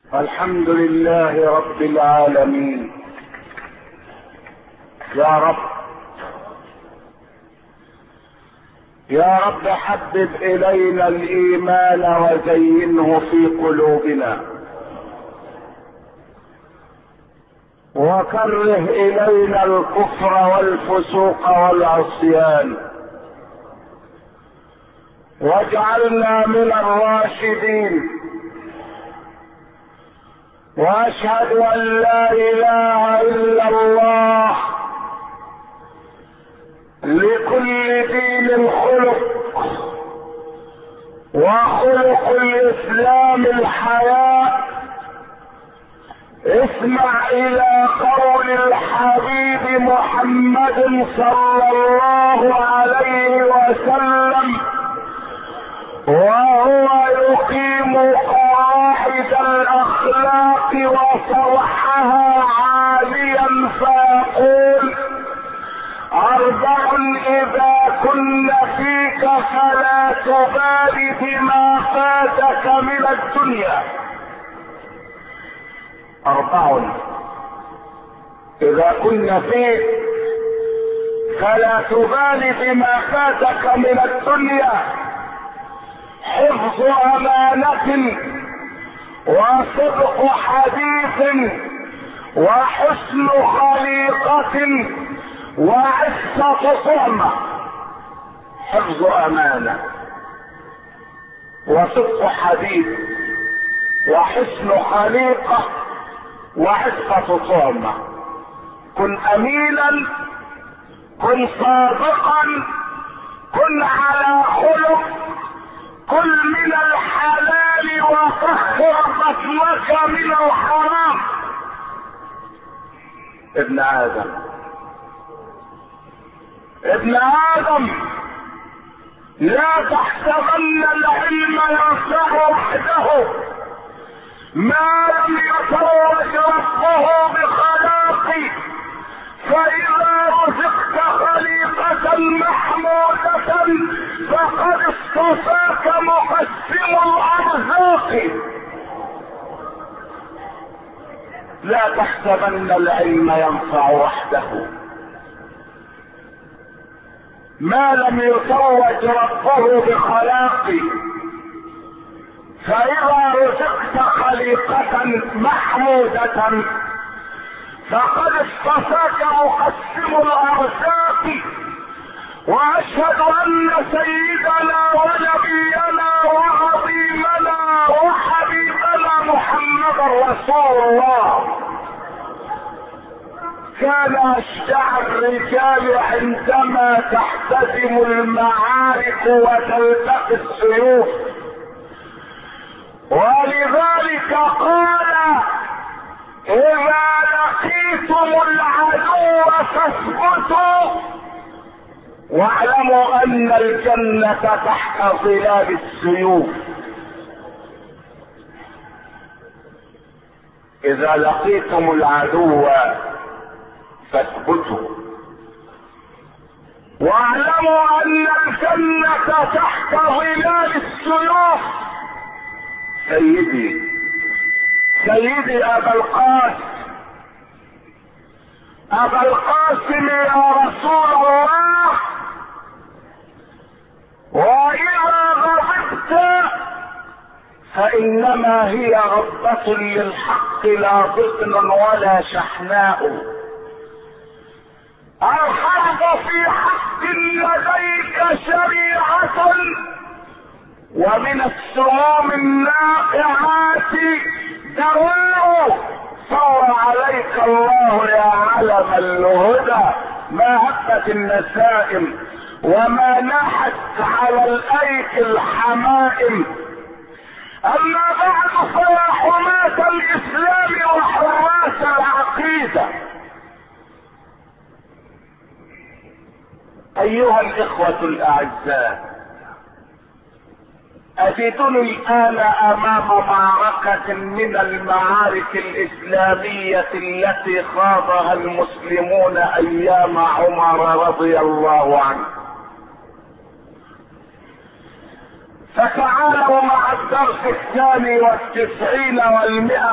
الحمد لله رب العالمين. يا رب يا رب حبب الينا الايمان وزينه في قلوبنا، وكره الينا الكفر والفسوق والعصيان، واجعلنا من الراشدين. واشهد ان لا اله الا الله لكل دين خلق، وخلق الاسلام الحياة. اسمع الى قول الحبيب محمد صلى الله عليه وسلم وهو يقيم قواعد الاخلاق وصرحها عاليا فيقول: 4 إذا كن فيك فلا تبال بما فاتك من الدنيا. 4 إذا كن فيك فلا تبال بما فاتك من الدنيا: حفظ أمانة، وصدق حديث، وحسن خليقة، وعفة طعمة. حفظ أمانة، وصدق حديث، وحسن خليقة، وعفة طعمة. كن أمينا، كن صادقا، كن على خلق، كن من الحلال وطهر بطنك من الحرام. ابن آدم لا تحسبن العلم ينفع وحده ما لم يتوج ربه بخلاق، فإذا رزقت خليقة محمودة فقد اصطفاك مقسم الأرزاق. لا تحسبن العلم ينفع وحده ما لم يتوج ربه بخلاق، فإذا رزقت خليقة محمودة فقد اصطفاك مقسم الأرزاق. وأشهد أن سيدنا ونبينا وعظيمنا وحبيبنا محمد رسول الله كان أشجع الرجال عندما تحتدم المعارك وتلتقي السيوف، ولذلك قال: إذا لقيتم العدو فاثبتوا واعلموا أن الجنة تحت ظلال السيوف. إذا لقيتم العدو فاثبتوا واعلموا أن الجنة تحت ظلال السيوف. سيدي أبا القاسم يا رسول الله، وإذا غضبت فإنما هي غضبة للحق لا ضغن ولا شحناء. الحرب في حق لديك شريعة، ومن السموم الناقعات دواء. صار عليك الله يا علم الهدى ما هبت النسائم وما نحت على الايك الحمائم. اما بعد فيا حماة الاسلام وحراس العقيدة، ايها الاخوة الاعزاء، اجدني الان امام معركة من المعارك الاسلامية التي خاضها المسلمون ايام عمر رضي الله عنه. فتعالوا مع الدرس 92 و100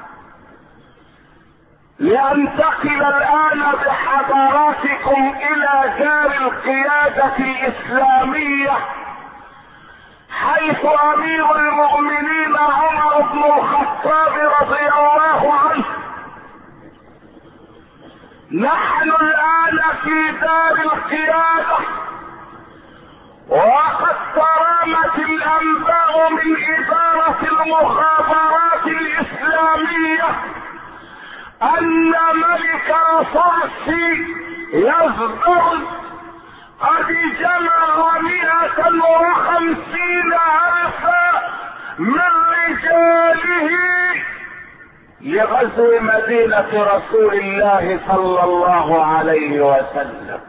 لأنتقل الآن بحضراتكم إلى دار القيادة الإسلامية، حيث أمير المؤمنين عمر بن الخطاب رضي الله عنه. نحن الآن في دار القيادة، وقد ترامت الأنباء من إدارة المخابرات الإسلامية أن ملك الفرس يزدرد قد جمع 150,000 من رجاله لغزو مدينة رسول الله صلى الله عليه وسلم.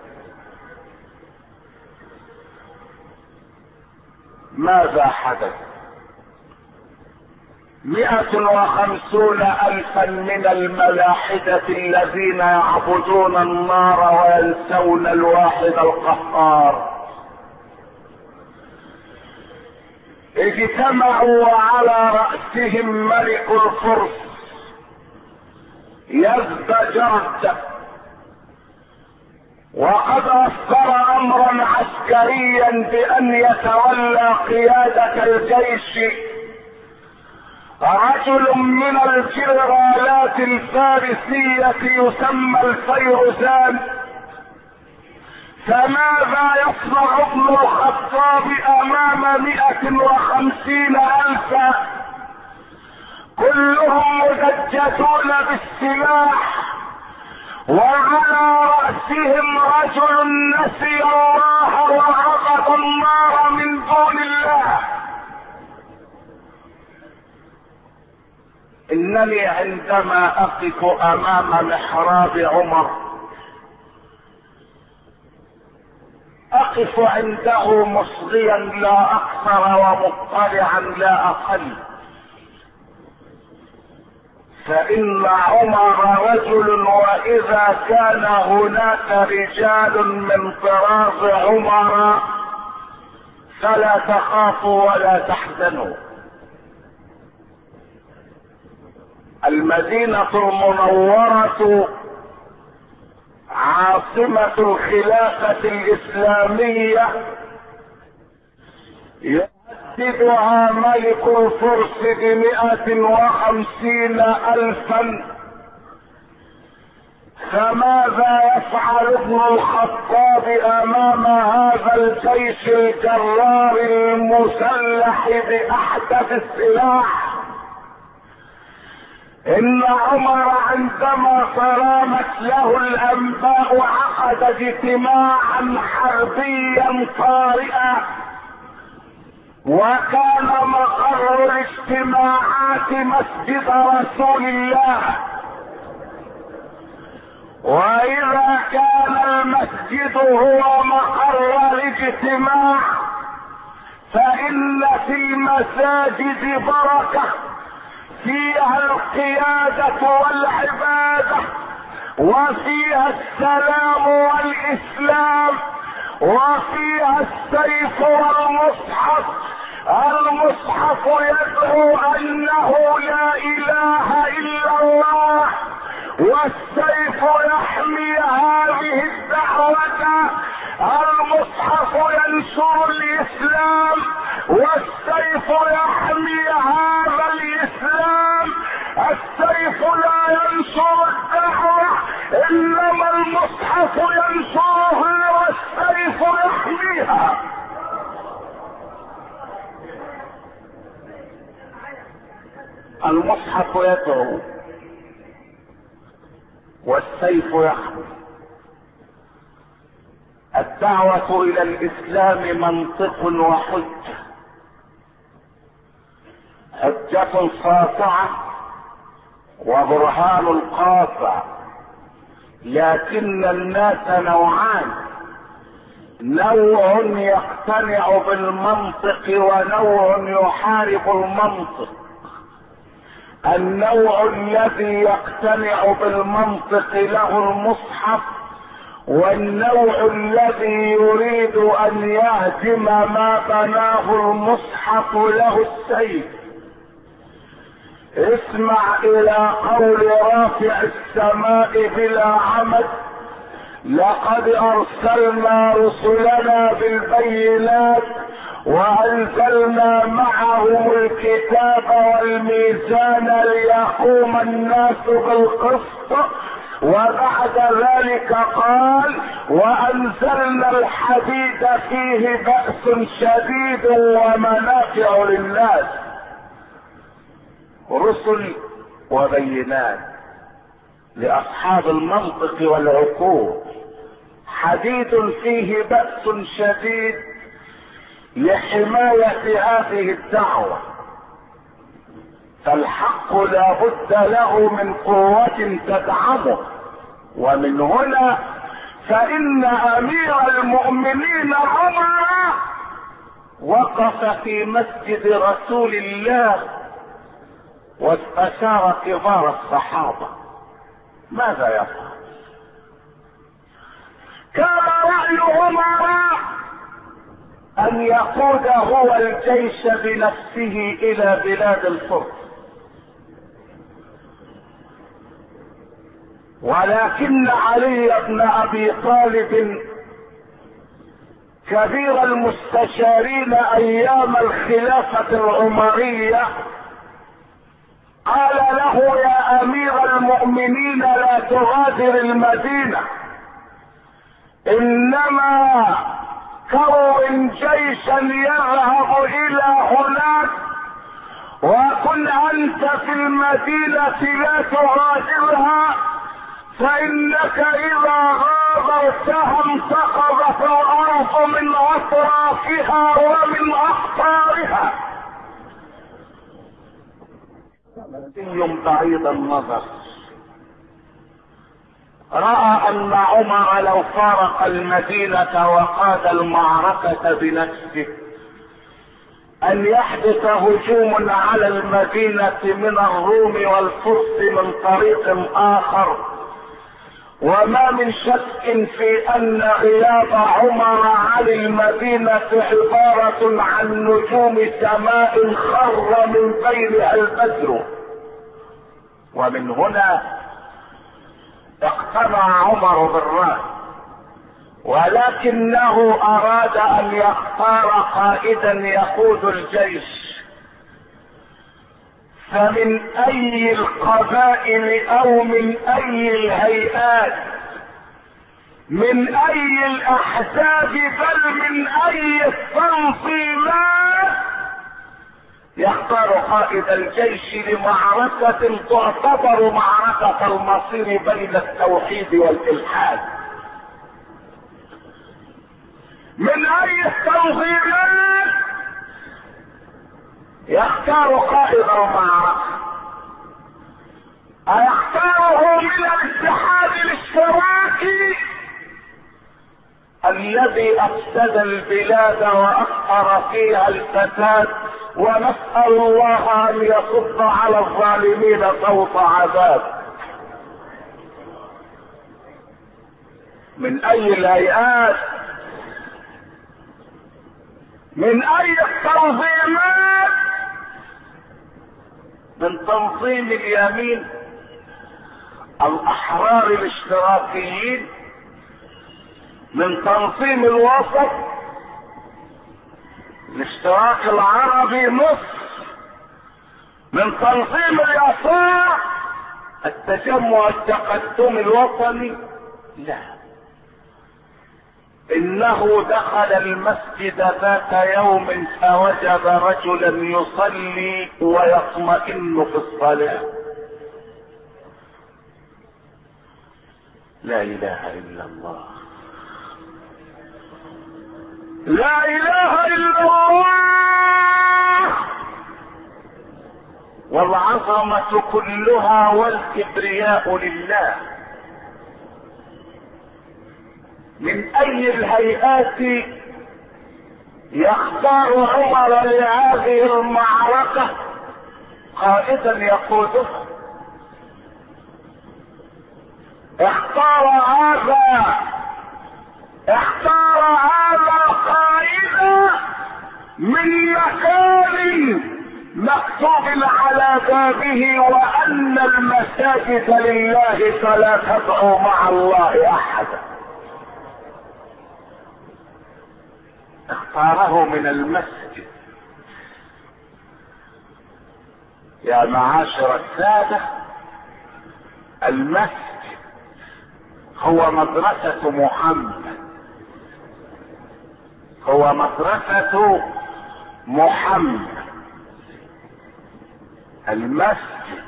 ماذا حدث؟ 150,000 من الملاحدة الذين يعبدون النار وينسون الواحد القهار اجتمعوا على رأسهم ملك الفرس يزدجرد، وقد أصدر أمرا عسكريا بأن يتولى قيادة الجيش رجل من الجنرالات الفارسية يسمى الفيروزان. فماذا يصنع ابن الخطاب أمام 150,000 كلهم مدججون بالسلاح، وعلى رأسهم رجل نسي الله وعبد النار من دون الله؟ إنني عندما أقف أمام محراب عمر أقف عنده مصغيا لا أكثر ومطلعا لا أقل، فإن عمر رجل، وإذا كان هناك رجال من طراز عمر فلا تخافوا ولا تحزنوا. المدينة المنورة عاصمة الخلافة الإسلامية يهددها ملك الفرس ب150,000. فماذا يفعل ابن الخطاب أمام هذا الجيش الجرار المسلح بأحدث السلاح؟ إن عمر عندما صرامت له الأنباء عقد اجتماعا حربيا طارئا، وكان مقر الاجتماعات مسجد رسول الله. وإذا كان المسجد هو مقر الاجتماع فإن في المساجد بركة، فيها القيادة والعبادة، وفيها السلام والإسلام، وفيها السيف والمصحف. المصحف يدعو أنه لا إله إلا الله، والسيف يحمي هذه الدعوة. المصحف ينشر الإسلام، والسيف يحمي هذا الإسلام. السيف لا ينشر الدعوة، إنما المصحف ينشرها والسيف يحميها. المصحف يدعو والسيف يحمي. الدعوة إلى الإسلام منطق وحجة، حجة ساطعة وبرهان قاطع. لكن الناس نوعان، نوع يقتنع بالمنطق ونوع يحارب المنطق. النوع الذي يقتنع بالمنطق له المصحف، والنوع الذي يريد ان يهدم ما بناه المصحف له السيف. اسمع الى قول رافع السماء بلا عمد: لقد ارسلنا رسلنا بالبينات وانزلنا معهم الكتاب والميزان ليقوم الناس بالقسط، وبعد ذلك قال: وانزلنا الحديد فيه بأس شديد ومنافع للناس. رسل وبينات لاصحاب المنطق والعقول، حديد فيه بأس شديد لحماية هذه الدعوة، فالحق لا بد له من قوة تدعمه. ومن هنا فإن أمير المؤمنين عمر وقف في مسجد رسول الله واستشار كبار الصحابة ماذا يفعل. كان رأي عمر أن يقود هو الجيش بنفسه إلى بلاد الفرس، ولكن علي بن أبي طالب كبير المستشارين أيام الخلافة العمرية قال له: يا أمير المؤمنين لا تغادر المدينة، إنما كون جيشا يذهب إلى هناك، وكن أنت في المدينة لا تغادرها، فإنك إذا غادرتها انتقضت الأرض من أطرافها ومن أقطارها. بعيد النظر رأى أن عمر لو فارق المدينة وقاد المعركة بنفسه أن يحدث هجوم على المدينة من الروم والفرس من طريق آخر، وما من شك في أن غياب عمر عن المدينة عبارة عن نجوم سماء خر من بينها البدر. ومن هنا اقتنع عمر بالرأي، ولكنه أراد أن يختار قائدا يقود الجيش، فمن أي القبائل أو من أي الهيئات، من أي الأحزاب، بل من أي التنظيمات يختار قائد الجيش لمعركة تعتبر معركة المصير بين التوحيد والإلحاد. من أي التنظيمات يختار قائد المعركة؟ أيختاره من الاتحاد الاشتراكي الذي أفسد البلاد وأخطر فيها الفساد، ونسأل الله أن يصب على الظالمين صوت عذاب؟ من أي الهيئات، من أي التنظيمات؟ من تنظيم اليمين الأحرار الاشتراكيين، من تنظيم الوسط الاشتراك العربي مصر، من تنظيم اليسار التجمع التقدم الوطني. لا، انه دخل المسجد ذات يوم فوجد رجلا يصلي ويطمئن في الصلاة. لا اله الا الله، لا اله الا الله، والعظمة كلها والكبرياء لله. من اي الهيئات يختار عمر لهذه المعركة قائدا يقودها؟ اختار هذا اختار هذا القائد من مكان مكتوب على بابه وان المساجد لله فلا تدعوا مع الله احدا. اختاره من المسجد. يا معاشر السادة، المسجد هو مدرسة محمد، هو مدرسة محمد. المسجد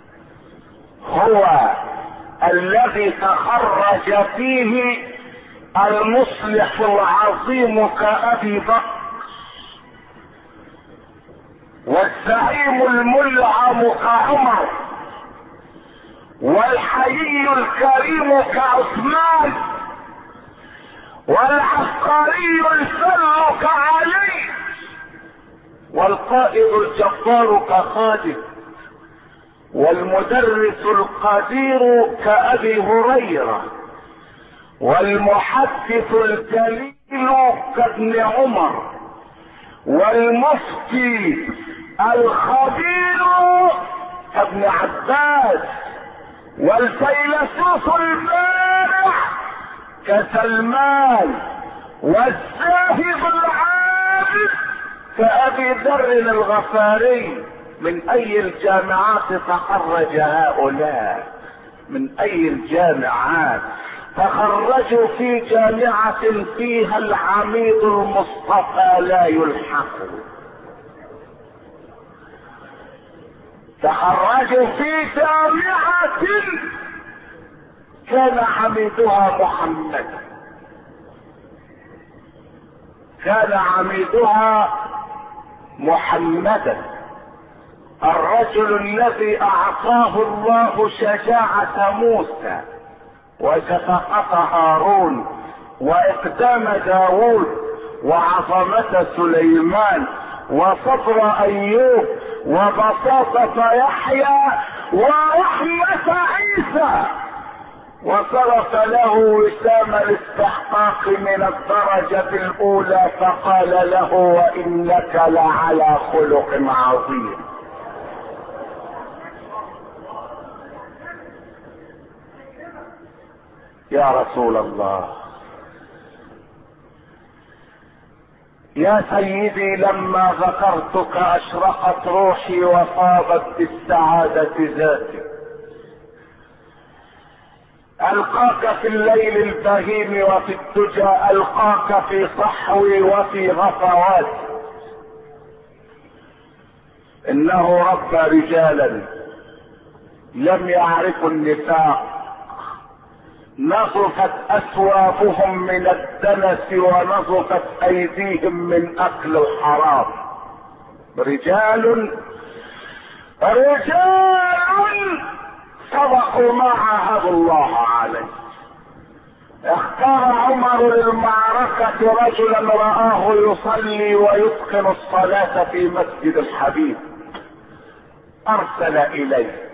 هو الذي تخرج فيه المصلح العظيم كأبي بكر، والزعيم الملعم كعمر، والحيي الكريم كعثمان، والعسكري الفر كعلي، والقائد الجبار كخالد، والمدرس القدير كأبي هريرة، والمحدث الجليل كابن عمر، والمفتي الخبير كابن عباس، والفيلسوف البارع كسلمان، والزاهد العابد كأبي ذر الغفاري. من اي الجامعات تخرج هؤلاء؟ من اي الجامعات؟ تخرجوا في جامعة فيها العميد المصطفى لا يلحق، تخرجوا في جامعة كان عميدها محمدا، كان عميدها محمدا، الرجل الذي اعطاه الله شجاعة موسى وشفقة هارون واقدام داود وعظمة سليمان وصبر ايوب وبساطة يحيى ورحمة عيسى، وصرف له وسام الاستحقاق من الدرجة الاولى فقال له وانك لعلى خلق عظيم. يا رسول الله، يا سيدي، لما ذكرتك اشرقت روحي وفاضت بالسعادة ذاتي. القاك في الليل البهيم وفي الدجى، القاك في صحوي وفي غفواتي. انه ربى رجالا لم يعرفوا النفاق، نظفت اثوابهم من الدنس ونظفت ايديهم من اكل الحرام. رجال صدقوا ما عاهدوا الله عليه. اختار عمر للمعركة رجلا رآه يصلي ويتقن الصلاة في مسجد الحبيب، ارسل اليه.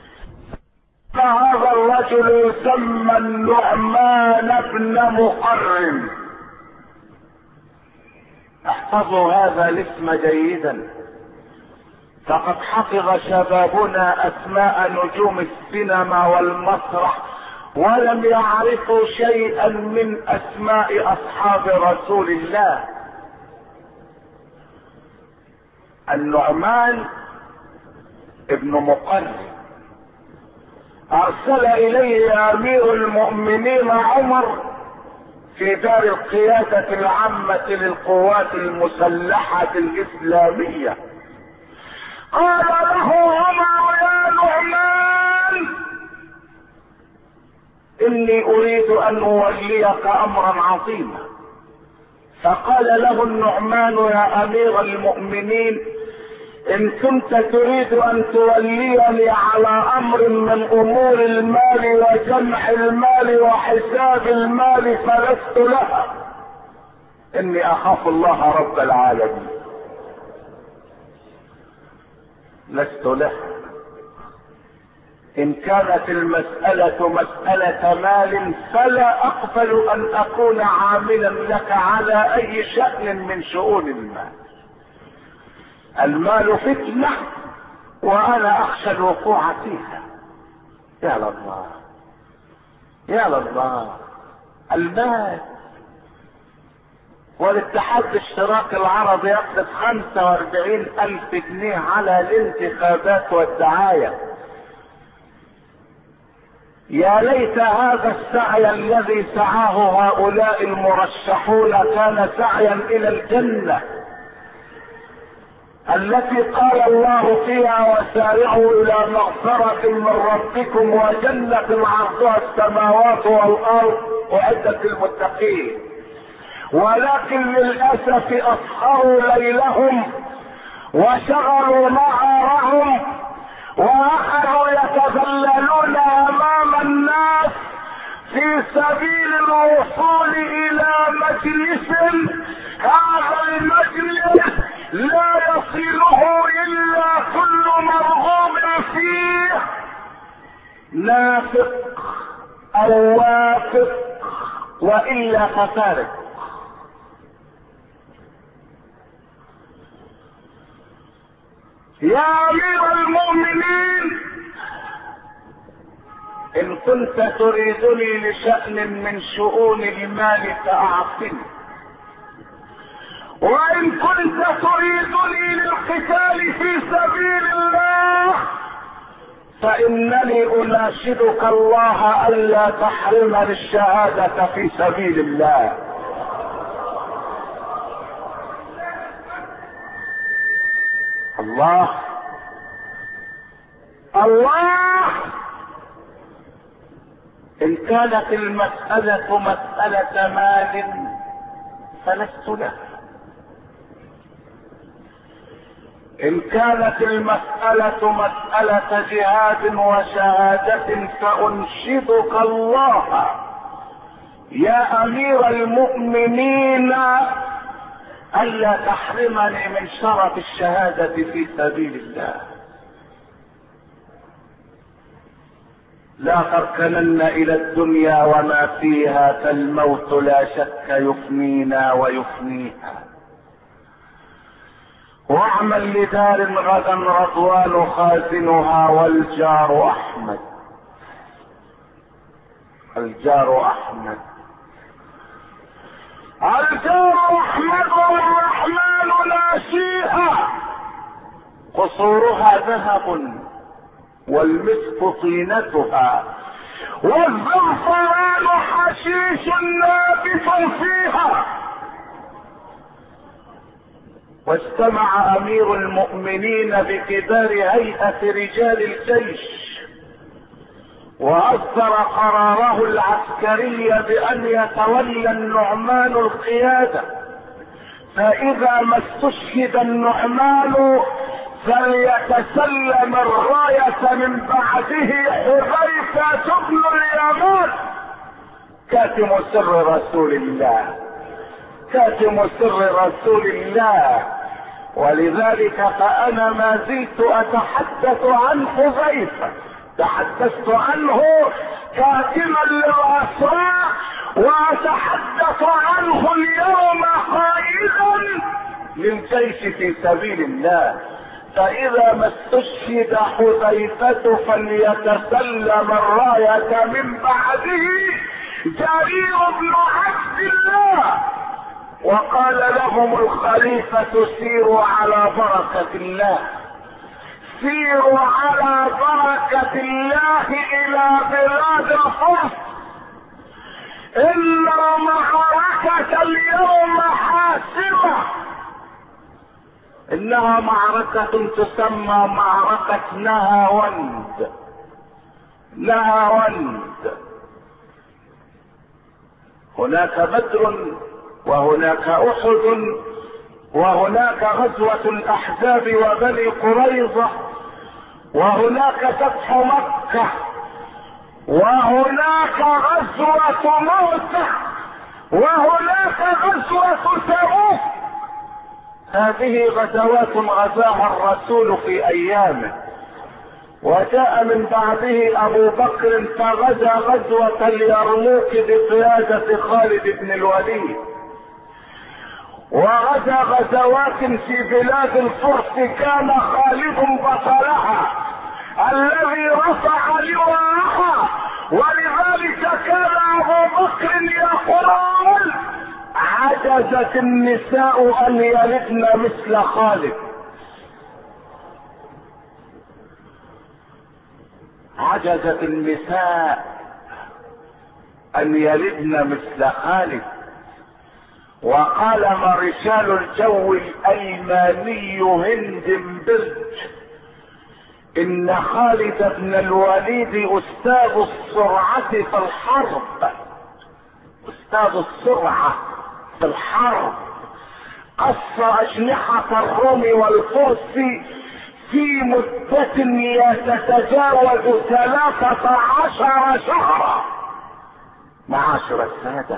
فهذا الرجل يسمى النعمان بن مقرن. احفظوا هذا الاسم جيدا، فقد حفظ شبابنا اسماء نجوم السينما والمسرح ولم يعرفوا شيئا من اسماء اصحاب رسول الله. النعمان ابن مقرن ارسل اليه امير المؤمنين عمر في دار القيادة العامة للقوات المسلحة الاسلامية. قال له عمر يا نعمان اني اريد ان اوليك امرا عظيما. فقال له النعمان يا امير المؤمنين ان كنت تريد ان توليني على امر من امور المال وجمع المال وحساب المال فلست لها، اني اخاف الله رب العالمين، لست لها. ان كانت المسألة مسألة مال فلا اقبل ان اكون عاملا لك على اي شأن من شؤون المال. المال فتنة وانا اخشى الوقوع فيها. يا الله يا الله، المال. والاتحاد الاشتراكي العربي يقبض 45,000 جنيه على الانتخابات والدعاية. يا ليت هذا السعي الذي سعاه هؤلاء المرشحون كان سعيا الى الجنة التي قال الله فيها وسارعوا الى مغفرة من ربكم وجنة عرضها السماوات والارض اعدت للمتقين. ولكن للاسف اسهروا ليلهم وشغلوا نهارهم واخذوا يتذللون امام الناس في سبيل الوصول الى مجلس هذا المجلس لا يصله الا كل مرغوب فيه نافق او وافق والا ففارق. يا امير المؤمنين، ان كنت تريدني لشأن من شؤون المال فاعطني، وان كنت تريدني للقتال في سبيل الله فانني اناشدك الله الا تحرمني الشهادة في سبيل الله. الله الله، ان كانت المسألة مسألة مال فلست له، ان كانت المسألة مسألة جهاد وشهادة فانشدك الله يا امير المؤمنين الا تحرمني من شرف الشهادة في سبيل الله. لا تركنن الى الدنيا وما فيها فالموت لا شك يفنينا ويفنيها. واعمل لدار غدا رضوان خازنها والجار احمد. الجار احمد، الجار احمد والرحمن ناشيها. قصورها ذهب والمسك طينتها والزعفران حشيش نابت فيها. واجتمع امير المؤمنين بكبار هيئة رجال الجيش واصدر قراره العسكري بان يتولى النعمان القيادة، فاذا ما استشهد النعمان فليتسلم الراية من بعده حذيفة بن اليمان كاتم سر رسول الله، كاتم سر رسول الله. ولذلك فانا ما زلت اتحدث عن حذيفة، تحدثت عنه كاتما للاسرى واتحدث عنه اليوم قائدا للجيش في سبيل الله. فاذا ما استشهد حذيفة فليتسلم الراية من بعده جرير بن عبد الله. وقال لهم الخليفة سيروا على بركة الله، سيروا على بركة الله الى بلاد الفرس، ان معركة اليوم حاسمة، انها معركة تسمى معركة نهاوند. نهاوند، هناك بدر وهناك احد وهناك غزوة الاحزاب وبني قريظة وهناك فتح مكة وهناك غزوة موسى وهناك غزوة تبوك. هذه غزوات غزاها الرسول في ايامه، وجاء من بعده ابو بكر فغزا غزوة اليرموك بقيادة خالد بن الوليد، وغزا غزوات في بلاد الفرس كان خالد بطلها الذي رفع لواءها، ولذلك كان ابو بكر يقول: عجزت النساء ان يلدن مثل خالد. عجزت النساء ان يلدن مثل خالد. وقال مارشال الجو الايماني هندنبرج: ان خالد بن الوليد استاذ السرعة في الحرب، استاذ السرعة في الحرب. قص اجنحة الروم والفرس في مدة تتجاوز 13 شهرا. معاشر السادة،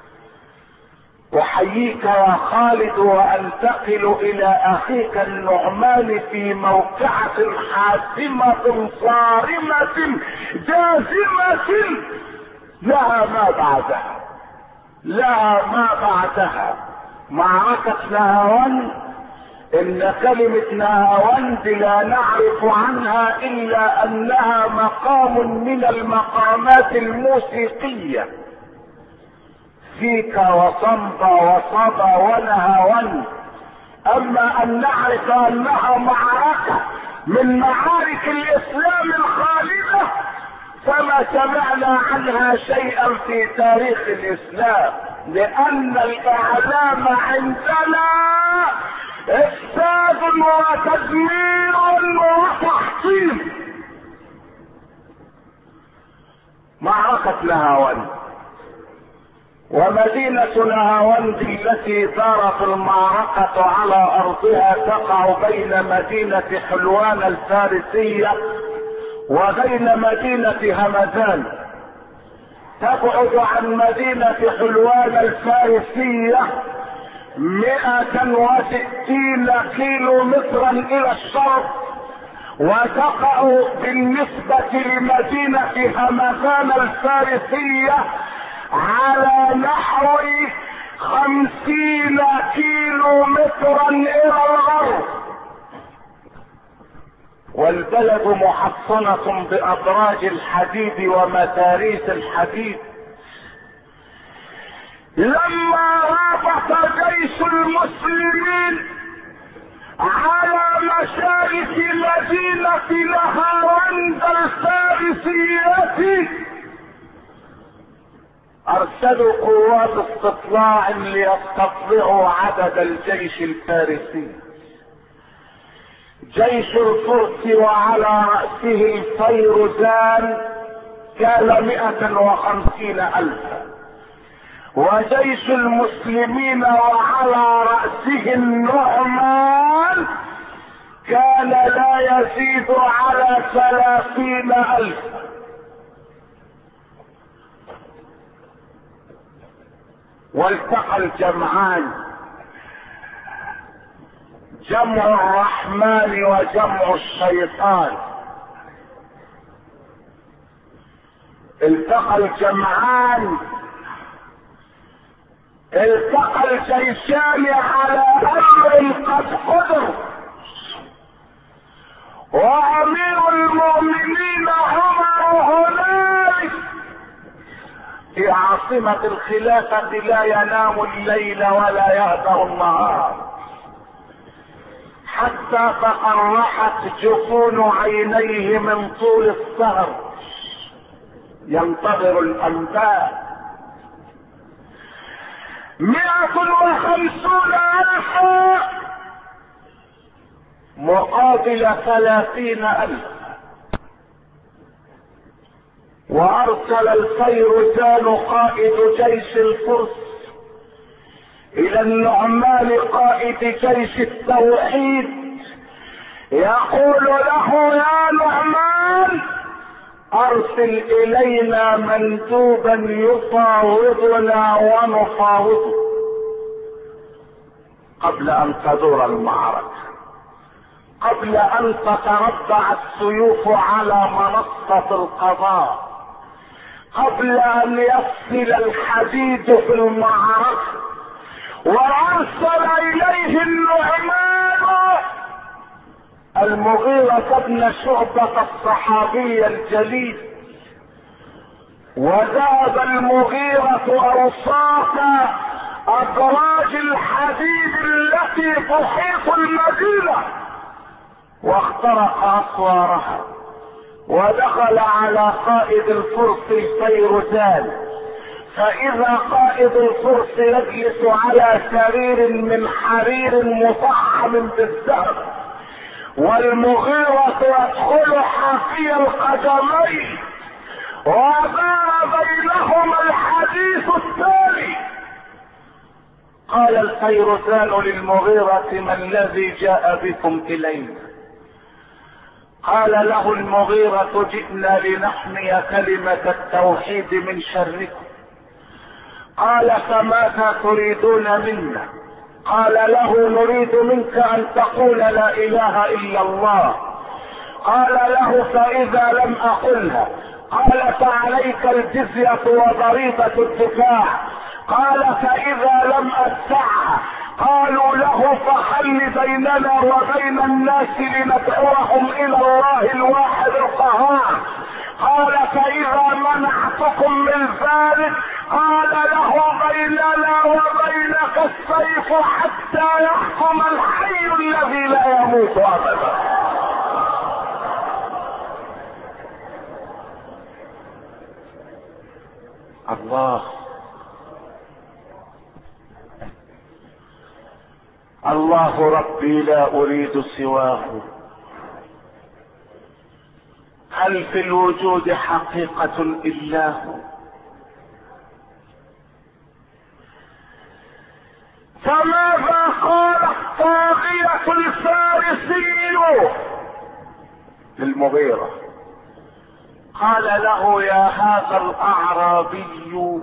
احييك يا خالد وانتقل الى اخيك النعمان في موقعة حاسمة صارمة جازمة لها ما بعدها، لها ما بعدها. معركة نهاوند، ان كلمة نهاوند لا نعرف عنها الا انها مقام من المقامات الموسيقية. فيك وصنبا وصبا ونهاوند. اما ان نعرف انها معركة من معارك الاسلام الخالدة فما سمعنا عنها شيئا في تاريخ الاسلام، لان الاعلام عندنا افساد وتدمير وتحطيم. معركة نهاوند، ومدينة نهاوند التي دارت المعركة على ارضها تقع بين مدينة حلوان الفارسية وبين مدينة همدان. تبعد عن مدينة حلوان الفارسية 160 كيلو مترا الى الشرق، وتقع بالنسبة لمدينة همدان الفارسية على نحو 50 كيلو مترا الى الغرب. والبلد محصنة بأدراج الحديد ومتاريس الحديد. لما رابط جيش المسلمين على مشارف مدينة نهاوند الفارسية ارسلوا قوات استطلاع ليستطلعوا عدد الجيش الفارسي. جيش الفرس وعلى رأسه الفيروزان كان 150,000، وجيش المسلمين وعلى رأسه النعمان كان لا يزيد على 30,000. والتقى الجمعان، جمع الرحمن وجمع الشيطان. التقى الجمعان، التقى الجيشان على امر قد قدر، وامير المؤمنين عمر هنالك في عاصمة الخلافة لا ينام الليل ولا يهدأ النهار، حتى تقرحت جفون عينيه من طول السهر ينتظر الانباء. 150,000 مقابل 30,000. وارسل الفيروزان قائد جيش الفرس الى النعمان قائد جيش التوحيد يقول له: يا نعمان، ارسل الينا مندوبا يفاوضنا ونفاوضه قبل ان تدور المعركة، قبل ان تتربع السيوف على منصة القضاء، قبل ان يفصل الحديد في المعركة، وارسل اليه النعمان المغيرة بن شعبة الصحابي الجليل، وذهب المغيرة اوساط ابراج الحديد التي تحيط المدينة واخترق اسوارها، ودخل على قائد الفرس الفيروزان، فاذا قائد الفرس يجلس على سرير من حرير مطعم بالذهب، والمغيرة يدخل حافي القدمين، ودار بينهما الحديث التالي: قال الفيروزان للمغيرة: ما الذي جاء بكم الينا؟ قال له المغيرة: جئنا لنحمي كلمة التوحيد من شركم. قال: فماذا تريدون منا؟ قال له: نريد منك ان تقول لا اله الا الله. قال له: فاذا لم اقلها؟ قال: فعليك الجزية وضريبة الدفاع. قال: فاذا لم ادفعها؟ قالوا له: فخل بيننا وبين الناس لندعوهم الى الله الواحد القهار. قال: فاذا منعتكم من ذلك؟ قال له: بيننا وبينك السيف حتى يحكم الحي الذي لا يموت ابدا. الله الله ربي لا اريد سواه. هل في الوجود حقيقة الا هو؟ فماذا قال الطاغية الفارسي للمغيرة؟ قال له: يا هذا الاعرابي،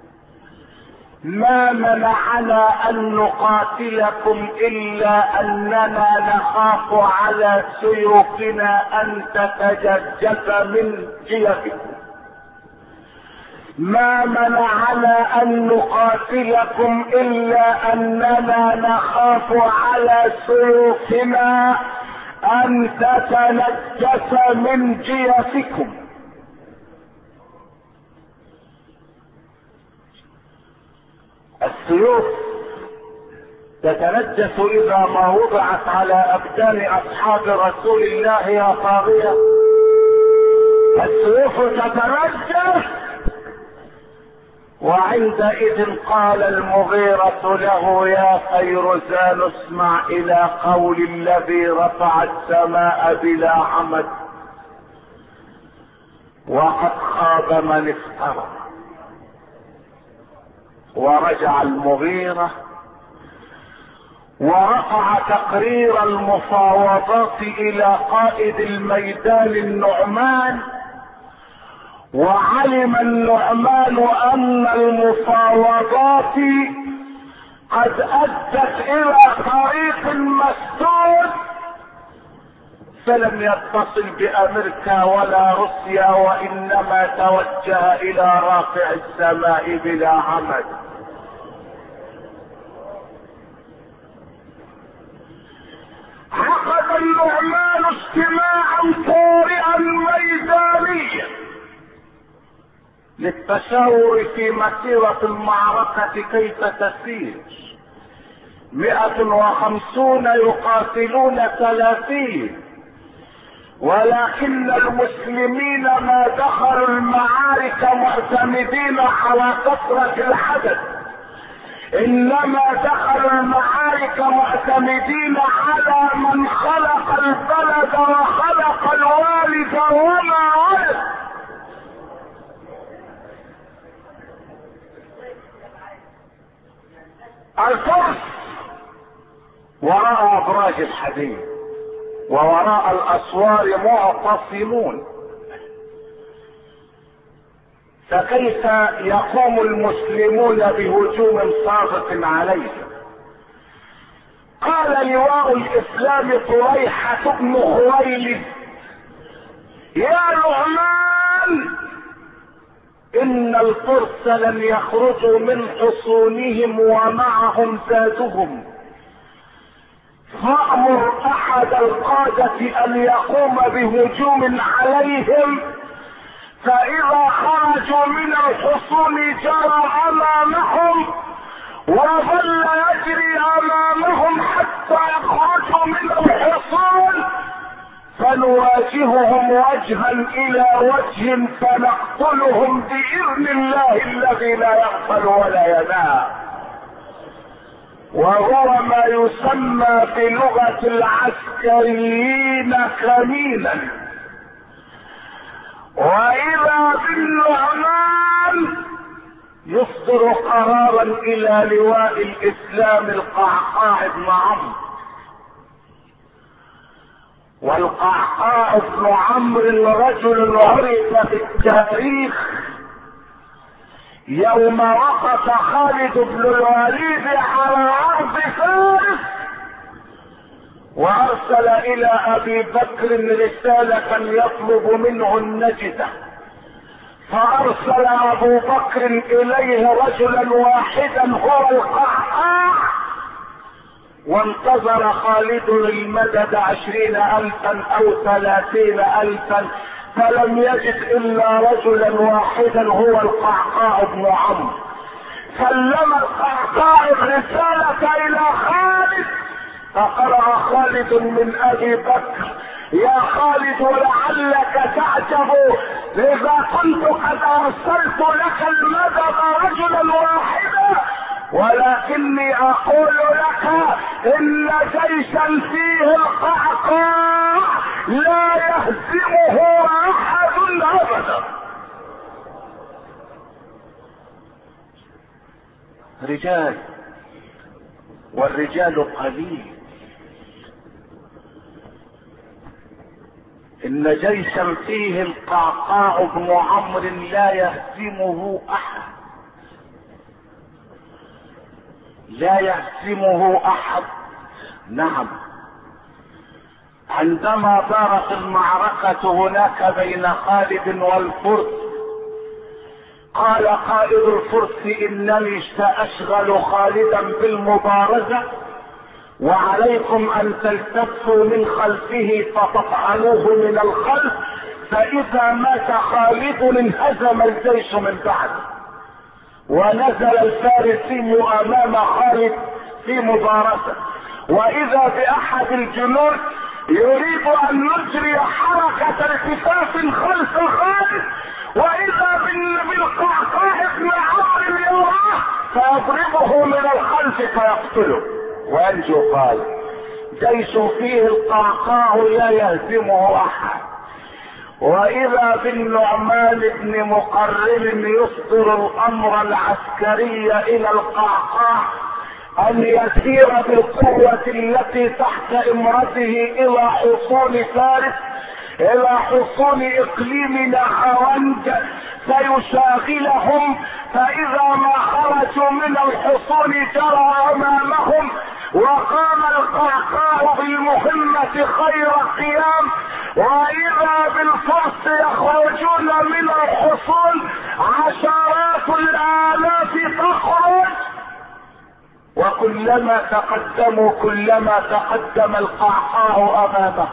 ما منعنا ان نقاتلكم الا اننا نخاف على سيوفنا ان تتججس من جيفكم. ما منعنا ان نقاتلكم الا اننا نخاف على سيوفنا ان تتنجس من جيفكم. السيوف تتنجس اذا ما وضعت على ابدان اصحاب رسول الله يا طاغية. السيوف تتنجس. وعندئذ قال المغيرة له: يا فيروزان، اسمع الى قول الذي رفع السماء بلا عمد، وقد خاب من افترى. ورجع المغيرة ورفع تقرير المفاوضات الى قائد الميدان النعمان، وعلم النعمان ان المفاوضات قد ادت الى طريق مسدود، فلم يتصل بامريكا ولا روسيا، وانما توجه الى رافع السماء بلا عمد. عقد النعمان اجتماعا طارئا ميدانيا للتشاور في مسيرة المعركة كيف تسير. 150 يقاتلون 30، ولكن المسلمين ما دخلوا المعارك معتمدين على كثرة العدد، انما دخلوا المعارك معتمدين على من خلق البلد وخلق الوالد وما ولد. الفرس وراء ابراج الحديد ووراء الاسوار معتصمون، فكيف يقوم المسلمون بهجوم صادق عليهم؟ قال لواء قعقاع الاسلام طليحة بن خويلد: يا نعمان، ان الفرس لم يخرجوا من حصونهم ومعهم زادهم، فأمر احد القادة ان يقوم بهجوم عليهم، فاذا خرجوا من الحصون جرى امامهم وظل يجري امامهم حتى يخرجوا من الحصون، فنواجههم وجها الى وجه فنقتلهم باذن الله الذي لا يغفل ولا ينام، وهو ما يسمى في لغة العسكريين كمينا. واذا بالنعمان يصدر قرارا الى لواء الاسلام القعقاع بن عمرو، والقعقاع بن عمرو رجل عرف في التاريخ يوم وقف خالد بن الوليد على ارض فارس وارسل الى ابي بكر رسالة يطلب منه النجدة، فارسل ابو بكر اليه رجلا واحدا هو القعقاع، وانتظر خالد المدد 20,000 او 30,000 فلم يجد الا رجلا واحدا هو القعقاع بن عمرو. سلم القعقاع الرسالة الى خالد، فقرأ خالد من ابي بكر: يا خالد، ولعلك تعجب اذا كنت قد ارسلت لك المدد رجلا واحدا، ولكني اقول لك ان جيشا فيه القعقاع لا يهزمه احد ابدا. رجال، والرجال قليل. ان جيشا فيه القعقاع بن عمرو لا يهزمه احد، لا يهزمه احد. نعم، عندما دارت المعركة هناك بين خالد والفرس، قال قائد الفرس: انني ساشغل خالدا بالمبارزة، وعليكم ان تلتفوا من خلفه فتطعنوه من الخلف، فاذا مات خالد انهزم الجيش من بعده. ونزل الفارسي امام خالد في مبارزة، واذا باحد الجنود يريد ان يجري حركة التفاف خلف خالد، واذا بالقعقاع بن عمرو يراه فيضربه من الخلف فيقتله وينجو خالد. جيش فيه القعقاع لا يهزمه احد. واذا بالنعمان بن مقرن يصدر الامر العسكري الى القعقاع ان يسير بالقوة التي تحت امرته الى حصون فارس، الى حصون اقليم نهاوند فيشاغلهم، فاذا ما خرجوا من الحصون جرى امامهم، وقام القعقاع بالمهمة خير قيام. واذا بالفرس يخرجون من الحصون عشرات الالاف تخرج، وكلما تقدموا كلما تقدم القعقاع امامه،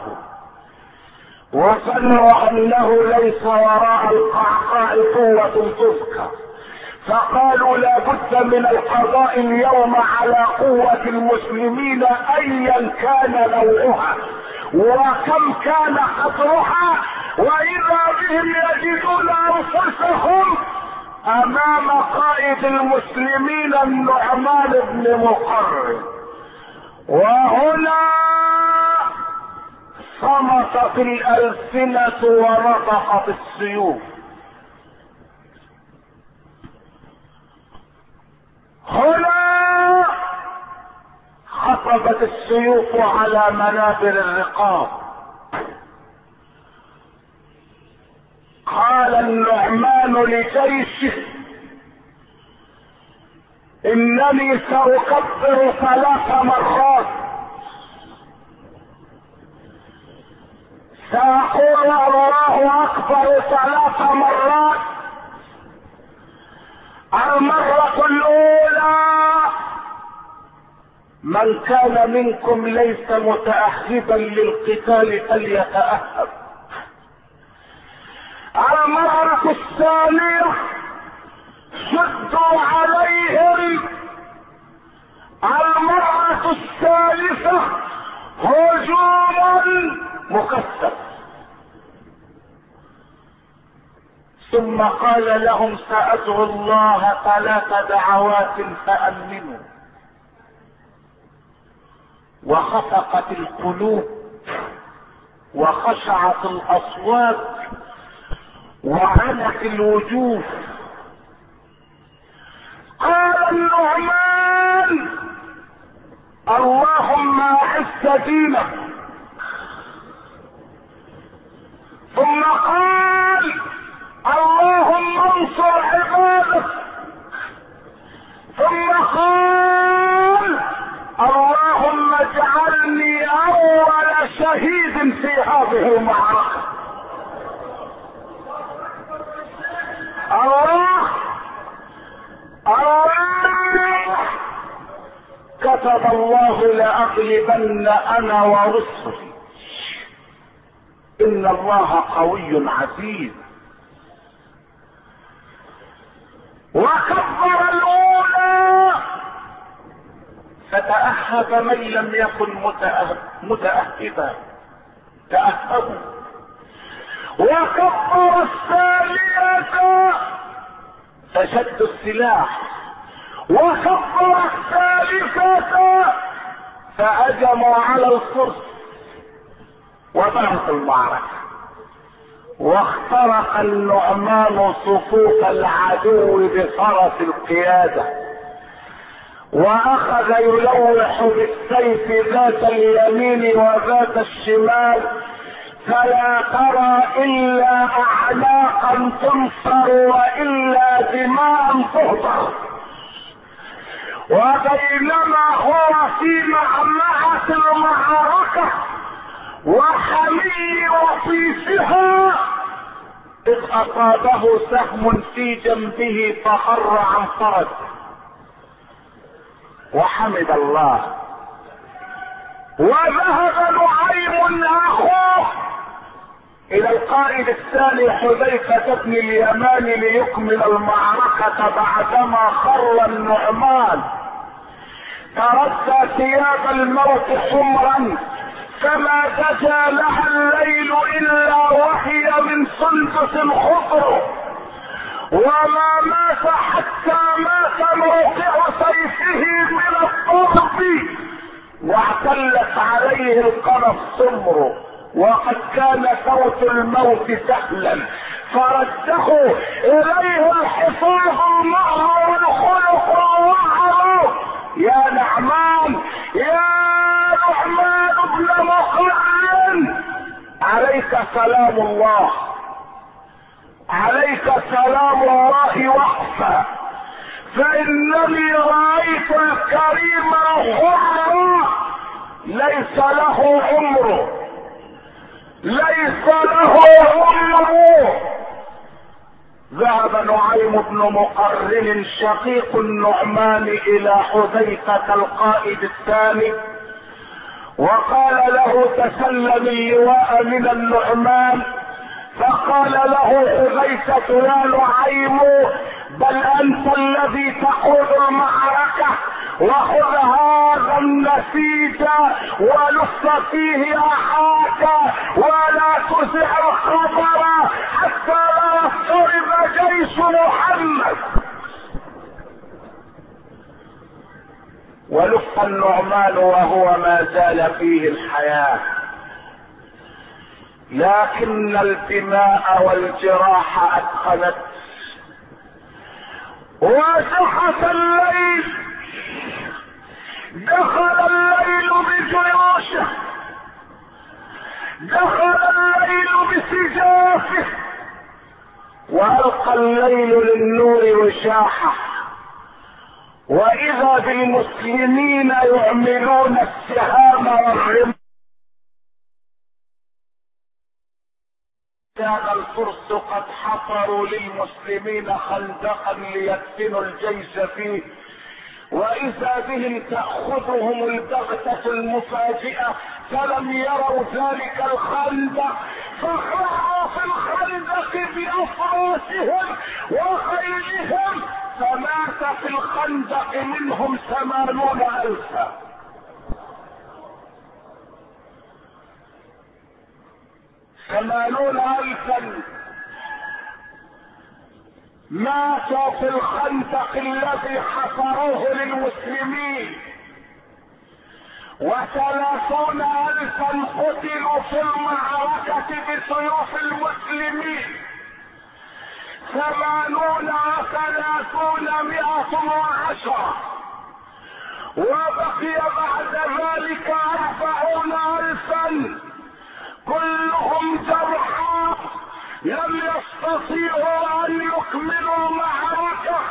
وظنوا انه ليس وراء القعقاع قوة تذكر، فقالوا لا بد من القضاء اليوم على قوة المسلمين ايا كان نوعها وكم كان قدرها. واذا بهم يجدون انفسهم امام قائد المسلمين النعمان بن مقرن. وهنا صمتت الالسنة ونطقت السيوف. هنا خطبت السيوف على منابر الرقاب. قال النعمان لجيشه: انني سأكبر 3 مرات سأقول الله أكبر 3 مرات. المرة الأولى: من كان منكم ليس متأهبا للقتال فليتأهب. المرة الثانية: شدوا عليهم. المرة الثالثة: هجوم مكثف. ثم قال لهم: سأدعو الله 3 دعوات فأمنوا. وخفقت القلوب وخشعت الأصوات وعنت الوجوه. قال النعمان: اللهم أعز دينك. ثم قال: اللهم انصر عبادك. ثم قال: اللهم اجعلني اول شهيد في هذه المعركة. الله كتب الله: لأغلبن انا ورسلي ان الله قوي عزيز. وكبر الأولى فتأهب من لم يكن متأهبا، تأهبوا. وكبر الثانية فشدوا السلاح. وكبر الثالثة فهجموا على الفرس وبعثوا المعركة. واخترق النعمان صفوف العدو بفرس القيادة، واخذ يلوح بالسيف ذات اليمين وذات الشمال، فلا ترى الا اعناقا تنصر والا دماء تهدر. وبينما هو في معمعة المعركة وحمي وطيسها اذ اصابه سهم في جنبه فخر عن فرس، وحمد الله. وذهب نعيم اخوه الى القائد الثاني حذيفة بن اليمان ليكمل المعركة بعدما خر النعمان، تردى ثياب الموت حمرا كما دجى لها الليل الا وهي من سندس خضر، وما مات حتى مات موقع سيفه من الضرب، واعتلت عليه القنا السمر، وقد كان صوت الموت سهلا فرده اليه الحفاظ المهر والخلق الوعر. يا نعمان، يا نعمان ابن مقرن، عليك سلام الله، عليك سلام الله وقفا، فانني رايت الكريم الحر ليس له عمر، ليس له عمر. ذهب نعيم بن مقرن شقيق النعمان الى حذيفة القائد الثاني وقال له: تسلم اللواء من النعمان. فقال له حذيفة: يا نعيم، بل انت الذي تقود المعركة، وخذ هذا النسيج ولف فيه اخاك، ولا تزع الخبر حتى لا يضطرب جيش محمد. ولف النعمان وهو ما زال فيه الحياة، لكن الدماء والجراح اتقنت. وزحف الليل، دخل الليل بجيوشه، دخل الليل بسجافه، والقى الليل للنور وشاحه، واذا بالمسلمين يعملون السهام والرمح الفرس قد حفروا للمسلمين خندقا ليدفنوا الجيش فيه، واذا بهم تأخذهم البغتة المفاجئة فلم يروا ذلك الخندق، فخرجوا في الخندق بافراسهم وخيلهم، فمات في الخندق منهم 80,000. 80,000 ماتوا في الخندق الذي حفروه للمسلمين، و30,000 قتلوا في المعركة بسيوف المسلمين. 80 و30 110، وبقي بعد ذلك 40,000 كلهم جرحى لم يستطيعوا ان يكملوا المعركة،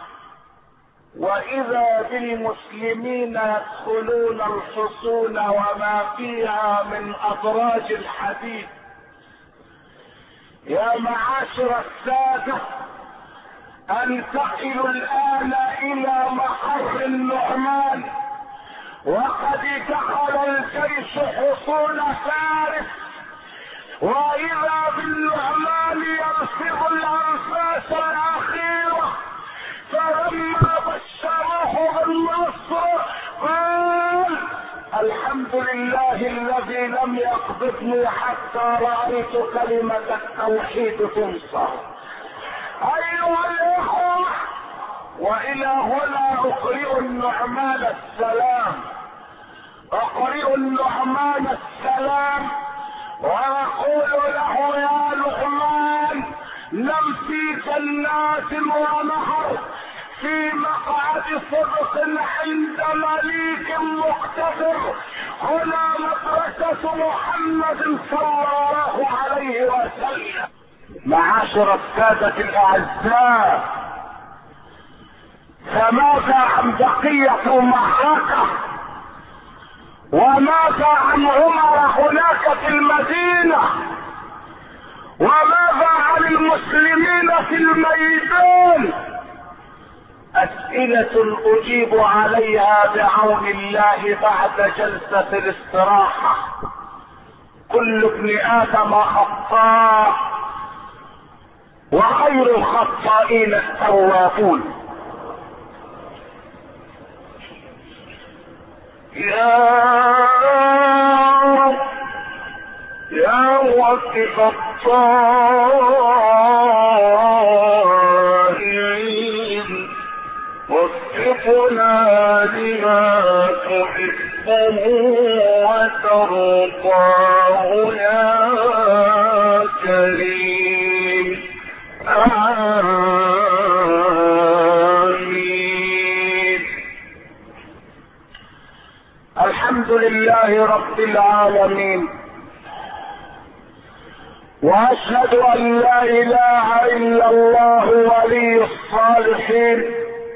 واذا بالمسلمين يدخلون الحصون وما فيها من ادراج الحديد. يا معاشر السادة، انتقل الان الى مقر النعمان، وقد دخل الجيش حصون فارس، واذا بالنعمان يرصد الانفاس الاخيرة، فلما بشروه بالنصر قال: الحمد لله الذي لم يقبضني حتى رأيت كلمة التوحيد تنصر. ايها الاخوة، والى هنا اقرئ النعمان السلام، اقرئ النعمان السلام واقول له: يا لقمان، نم في جنات ونهر في مقعد صدق عند مليك مقتدر، هنا مدرسة محمد صلى الله عليه وسلم. معاشر السادة الاعزاء، فماذا عن بقية المعركة؟ وماذا عن عمر هناك في المدينة؟ وماذا عن المسلمين في الميدان؟ اسئلة اجيب عليها بعون الله بعد جلسة الاستراحة. كل ابن ادم خطاء، وخير الخطائين التوابون. يا وفق الطائعين، وفقنا لما تحبه وترضاه يا كريم. آمين. الحمد لله رب العالمين، واشهد ان لا اله الا الله ولي الصالحين،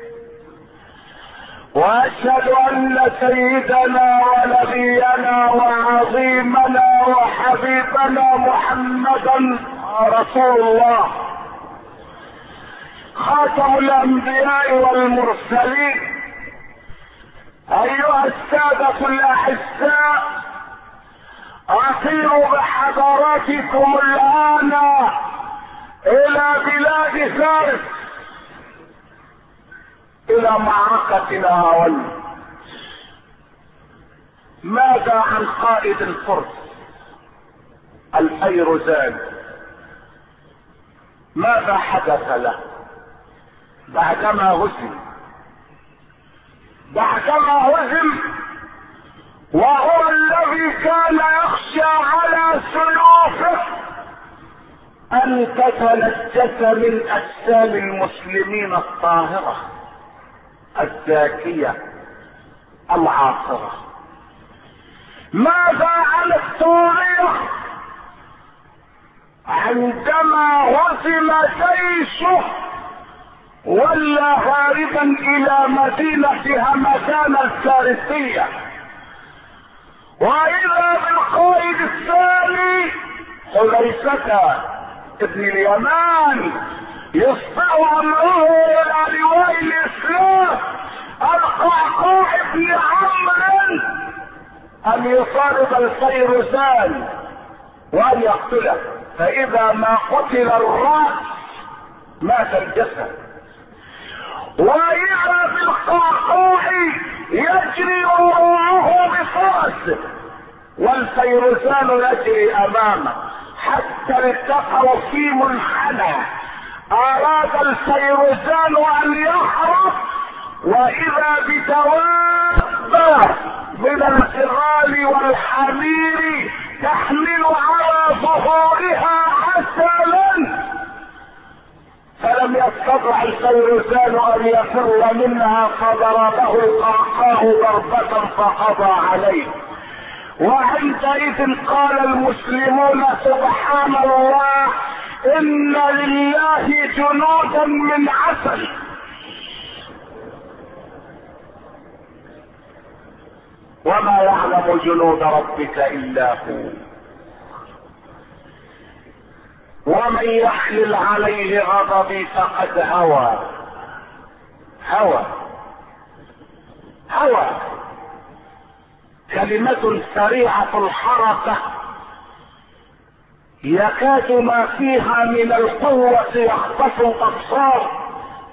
واشهد ان سيدنا ونبينا وعظيمنا وحبيبنا محمدا رسول الله، خاتم الانبياء والمرسلين. ايها السادة الاحساء، اطير بحضراتكم الان الى بلاد فارس، الى معركة نهاون. ماذا عن قائد الفرس الفيروزان؟ ماذا حدث له بعدما هزم وهو الذي كان يخشى على سيوفه ان تتنجس من اجسام المسلمين الطاهرة الزاكية العاصرة؟ ماذا عن السورية عندما هزم جيشه ولا هاربا الى مدينة همدان الفارسية؟ واذا بالقائد الثاني حذيفة ابن اليمان يصفع امره الى لواء الاسلام القعقاع بن عمرو ان يصادق الفيروزان وان يقتله، فاذا ما قتل الراس مات الجسد، واذا بالقعقاع يجري وراءه بفرس والفيروزان يجري امامه حتى التقوا في منحنى. اراد الفيروزان ان يهرب واذا بدواب من الفغال والحمير تحمل على ظهورها عسلا، فلم يستطع الفيروزان ان يفر منها فضربه القعقاع ضربة فقضى عليه. وعندئذ قال المسلمون سبحان الله ان لله جنودا من عسل. وما يعلم جنود ربك الا هو. ومن يحلل عليه غضبي فقد هوى. كلمة سريعة الحركة يكاد ما فيها من القوة يخطف الابصار.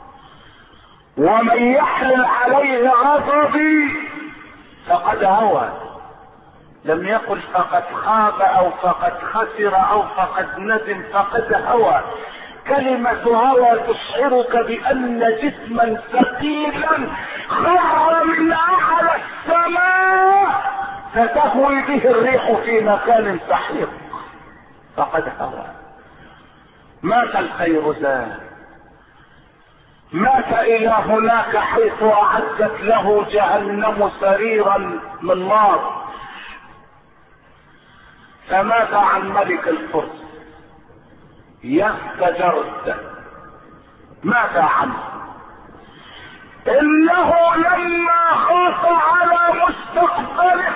ومن يحلل عليه غضبي فقد هوى، لم يقل فقد خاب او فقد خسر او فقد ندم، فقد هوى. كلمة هوى تشعرك بان جسما ثقيلا خر من اعلى السماء فتهوي به الريح في مكان سحيق. فقد هوى. مات الفيروزان، مات الى هناك حيث اعدت له جهنم سريرا من نار، فمات عن ملك الفرس يستجرد، مات عنه. انه لما خاف على مستقبله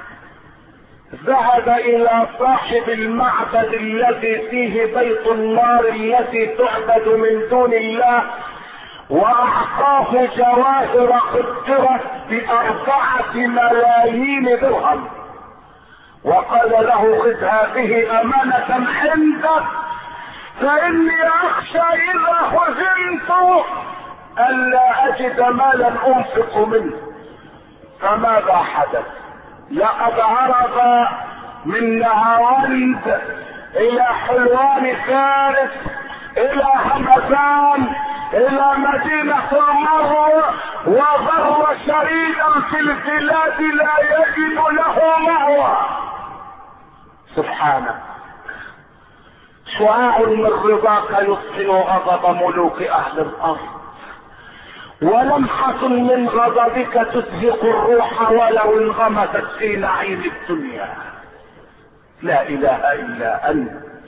ذهب الى صاحب المعبد الذي فيه بيت النار التي تعبد من دون الله، واعطاه جواهر قدرت ب4 ملايين درهم، وقال له خذ هذه امانة عندك، فاني اخشى اذا هزمت الا اجد مالا انفق منه. فماذا حدث؟ لقد عرض من نهاوند الى حلوان فارس الى همدان الى مدينة المرو، وظل شريدا في البلاد لا يجد له مأوى. سبحانه. شعاع من رضاك يطفئ غضب ملوك اهل الارض، ولمحة من غضبك تزهق الروح ولو انغمست في نعيم الدنيا. لا اله الا انت.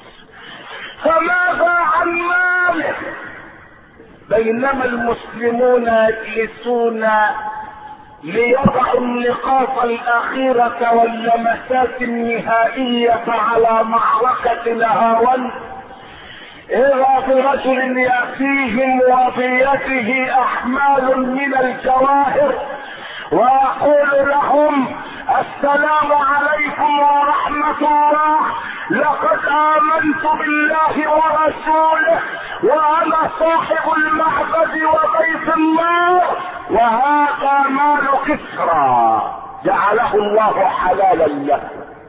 فماذا عن مالك؟ بينما المسلمون يجلسون ليضعوا النقاط الاخيرة واللمسات النهائية على معركة نهاوند، اذا برجل ياتيهم وبيده احمال من الجواهر ويقول لهم السلام عليكم ورحمة الله، لقد امنت بالله ورسوله وانا صاحب المعبد وبيت الله، وهذا مال كسرى جعله الله حلالا له.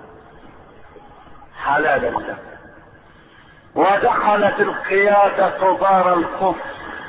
ودخلت القيادة دار الكفر،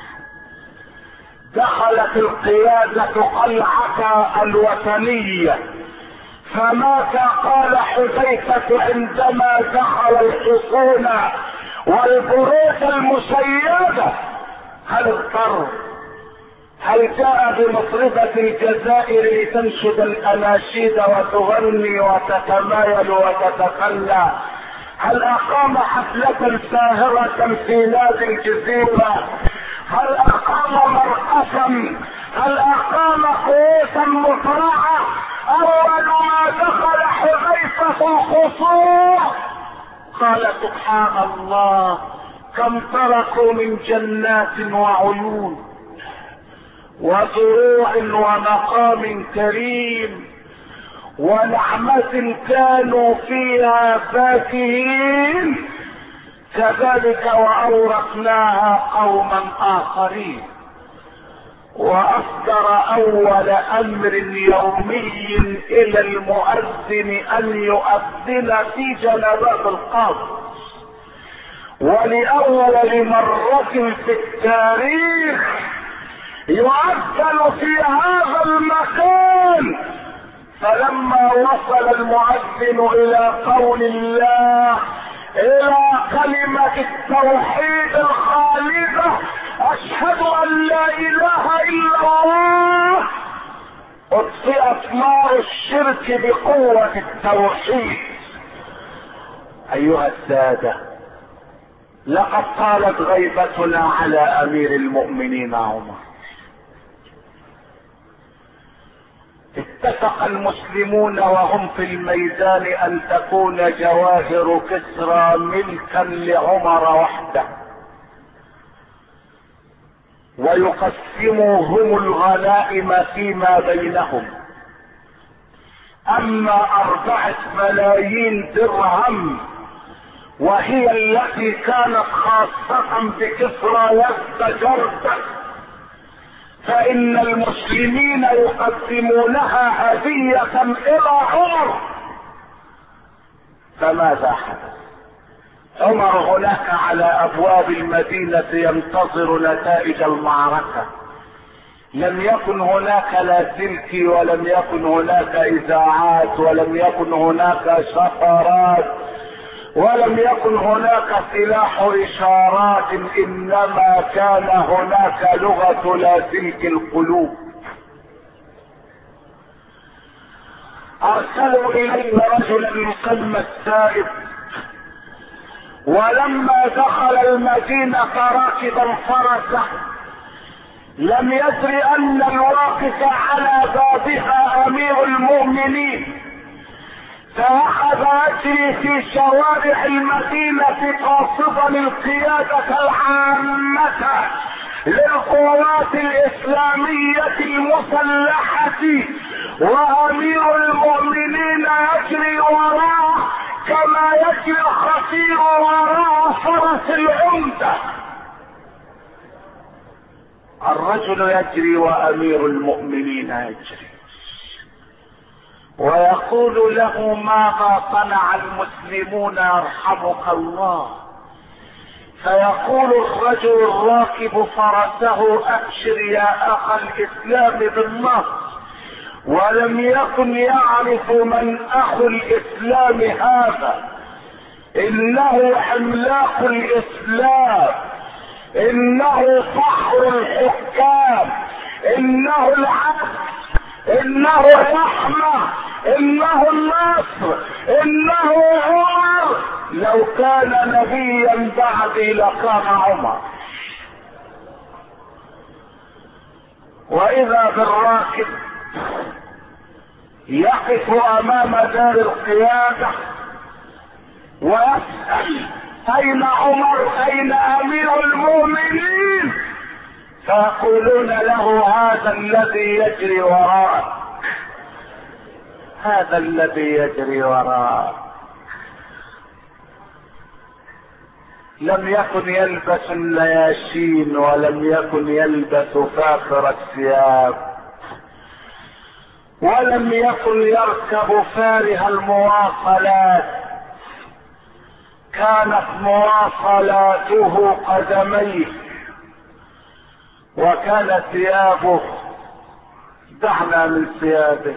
دخلت القيادة قلعة الوثنية، فماذا قال حذيفة عندما دخل الحصون والبروج المشيدة؟ هل اضطر؟ هل جاء بمصرفة الجزائر لتنشد الاناشيد وتغني وتتمايل وتتخلى؟ هل اقام حفلة ساهرة في نادي الجزيرة؟ هل اقام مرقصا؟ هل اقام كؤوسا مطرعة؟ اول ما دخل حذيفة الخصوم قال سبحان الله كم تركوا من جنات وعيون وزروع ومقام كريم ونعمة كانوا فيها فاكهين، كذلك وأورثناها قوما آخرين. وأصدر أول أمر يومي إلى المؤذن أن يؤذن في جنبات القبر، ولأول مرة في التاريخ يؤذن في هذا المكان. فلما وصل المؤذن إلى قول الله، إلى كلمة التوحيد الخالدة، أشهد أن لا إله إلا الله، أطفئت نار الشرك بقوة التوحيد. أيها السادة، لقد طالت غيبتنا على أمير المؤمنين عمر. اتفق المسلمون وهم في الميدان أن تكون جواهر كسرى ملكا لعمر وحده، ويقسموا هم الغنائم فيما بينهم. أما 4 ملايين درهم وهي التي كانت خاصة بكسرى يزدجرد، فإن المسلمين يقدمونها هدية إلى عمر. فماذا حدث؟ عمر هناك على أبواب المدينة ينتظر نتائج المعركة. لم يكن هناك لا سلك، ولم يكن هناك إذاعات، ولم يكن هناك شفرات، ولم يكن هناك سلاح إشارات، إنما كان هناك لغة لاسلك القلوب. أرسلوا إليه رجلا يسمى السائب، ولما دخل المدينة راكبا فرسه لم يدر أن الواقف على بابها أمير المؤمنين، فأخذ يجري في شوارع المدينة قاصدا القيادة العامة للقوات الإسلامية المسلحة، وأمير المؤمنين يجري وراءه كما يجري الخطير وراء فرس العمدة. الرجل يجري وأمير المؤمنين يجري، ويقول له: ماذا صنع المسلمون يرحمك الله؟ فيقول الرجل الراكب فرسه: أبشر يا أخ الإسلام بالنصر. ولم يكن يعرف من أخو الإسلام هذا، إنه عملاق الإسلام، إنه فخر الحكام، إنه العدل، إنه الرحمة، إنه النصر، إنه عمر. لو كان نبيا بعدي لكان عمر. وإذا بالراكب يقف أمام دار القيادة ويسأل: أين عمر؟ أين أمير المؤمنين؟ فيقولون له: هذا الذي يجري وراءك، هذا الذي يجري وراءك. لم يكن يلبس النياشين، ولم يكن يلبس فاخر الثياب، ولم يكن يركب فارها المواصلات. كانت مواصلاته قدميه، وكان ثيابه، دعنا من ثيابه،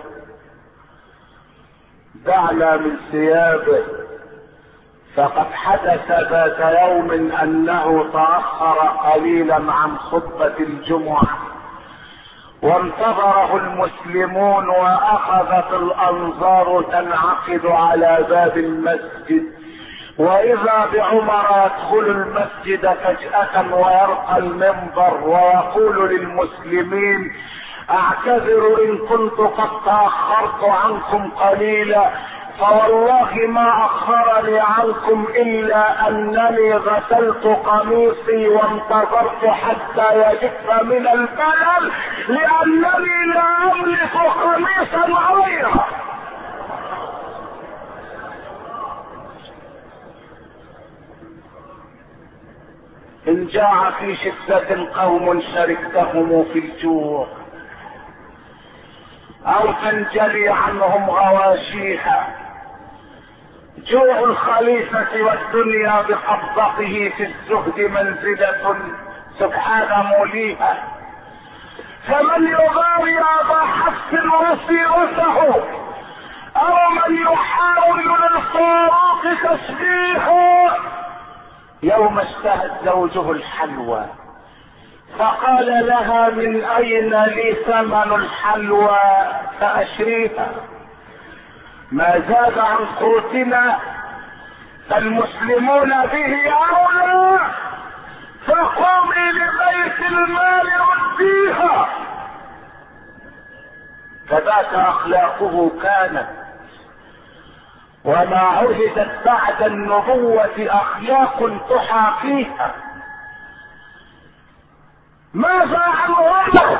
دعنا من ثيابه. فقد حدث ذات يوم أنه تأخر قليلا عن خطبة الجمعة، وانتظره المسلمون، وأخذت الأنظار تنعقد على باب المسجد، وإذا بعمر يدخل المسجد فجأة ويرقى المنبر ويقول للمسلمين: أعتذر إن كنت قد تأخرت عنكم قليلا، فوالله ما اخرني عنكم الا انني غسلت قميصي وانتظرت حتى يجف من البلل لانني لا املك قميصا غيره. ان جاع في شدة قوم شركتهم في الجوع او تنجلي عنهم غواشيها. جوع الخليفة والدنيا بقبضته في الزهد منزلة سبحان موليها. فمن يغاري ابا حفص وسيرته او من يحاول للفاروق تشبيهه. يوم اشتهت زوجه الحلوى فقال لها من اين لي ثمن الحلوى فاشريها. ما زاد عن قوتنا فالمسلمون به اولى فقومي لبيت المال رديها. فذاك اخلاقه كانت وما عهدت بعد النبوة اخلاق تحاكيها. ماذا عن عمر؟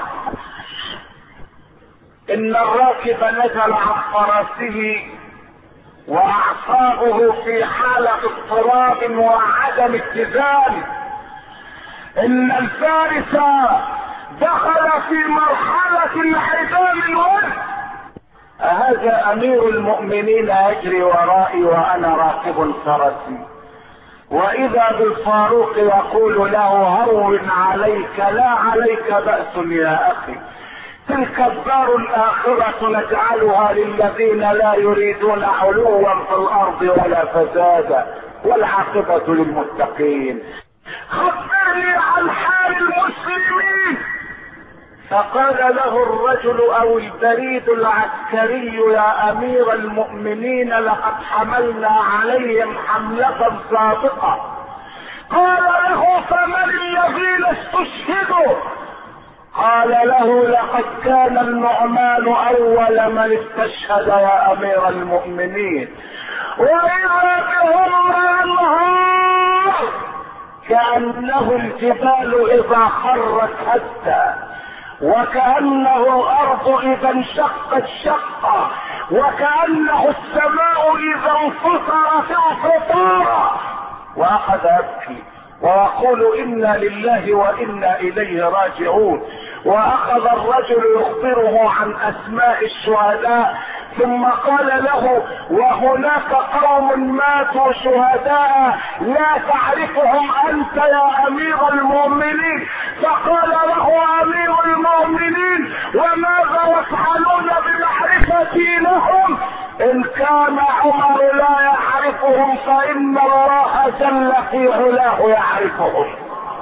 ان الراكب نزل عن فرسه واعصابه في حالة اضطراب وعدم اتزان. ان الفارس دخل في مرحلة انعدام الوزن. هذا امير المؤمنين يجري ورائي وانا راكب فرسي، واذا بالفاروق يقول له هون عليك لا عليك بأس يا اخي. تلك الدار الاخرة نجعلها للذين لا يريدون علوا في الارض ولا فسادا والعاقبة للمتقين. خبرني عن حال المسلمين. فقال له الرجل او البريد العسكري يا امير المؤمنين لقد حملنا عليهم حملة سابقة. قال له فمن الذين استشهدوا؟ قال له لقد كان النعمان اول من استشهد يا امير المؤمنين. واذا بهم الانهار كأنه الجبال اذا خرت هدا، وكأنه الارض اذا انشقت شقا، وكأنه السماء اذا انفطرت انفطارا. واخذ يبكي ويقول انا لله وانا اليه راجعون. واخذ الرجل يخبره عن اسماء الشهداء ثم قال له وهناك قوم ماتوا شهداء لا تعرفهم انت يا امير المؤمنين. فقال له امير المؤمنين وماذا يفعلون بمعرفتي لهم؟ ان كان عمر لا يعرفهم فان الله جل في علاه يعرفهم.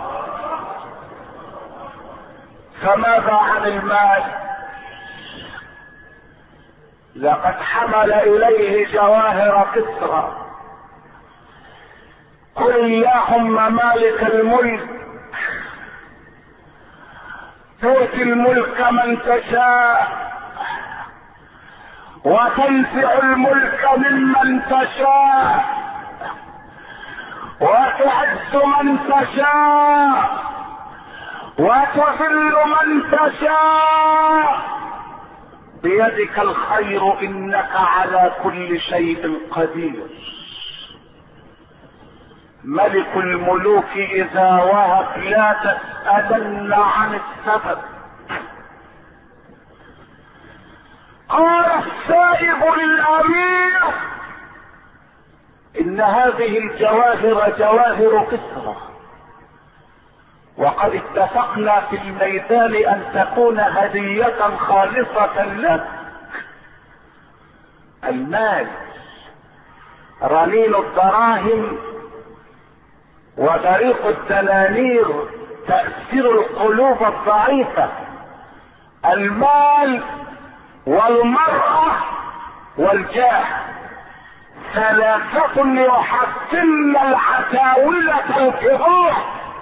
فماذا عن المال؟ لقد حمل اليه جواهر كسرى. قل اللهم مالك الملك تؤتي الملك من تشاء وتنزع الملك ممن تشاء وتعز من تشاء وتذل من تشاء بيدك الخير انك على كل شيء قدير. ملك الملوك اذا وهب لا تسألن عن السبب. قال السائب للامير ان هذه الجواهر جواهر كسرى، وقد اتفقنا في الميدان ان تكون هدية خالصة لك. المال رنين الدراهم وبريق الدنانير تأثير القلوب الضعيفة. المال والمرأة والجاه ثلاثة يحصلن العتاولة الكبار.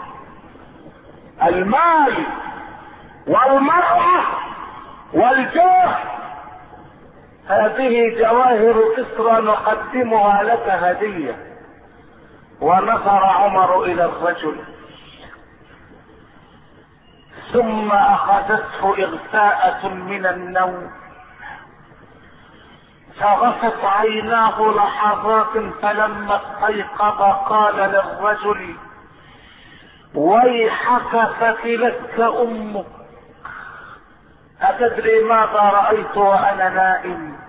المال والمرأة والجاه هذه جواهر كسرى نقدمها لك هدية. ونظر عمر الى الرجل ثم اخذته اغفاءة من النوم، فغفت عيناه لحظات، فلما استيقظ قال للرجل: ويحك ثكلتك امك، اتدري ماذا رأيت وانا نائم؟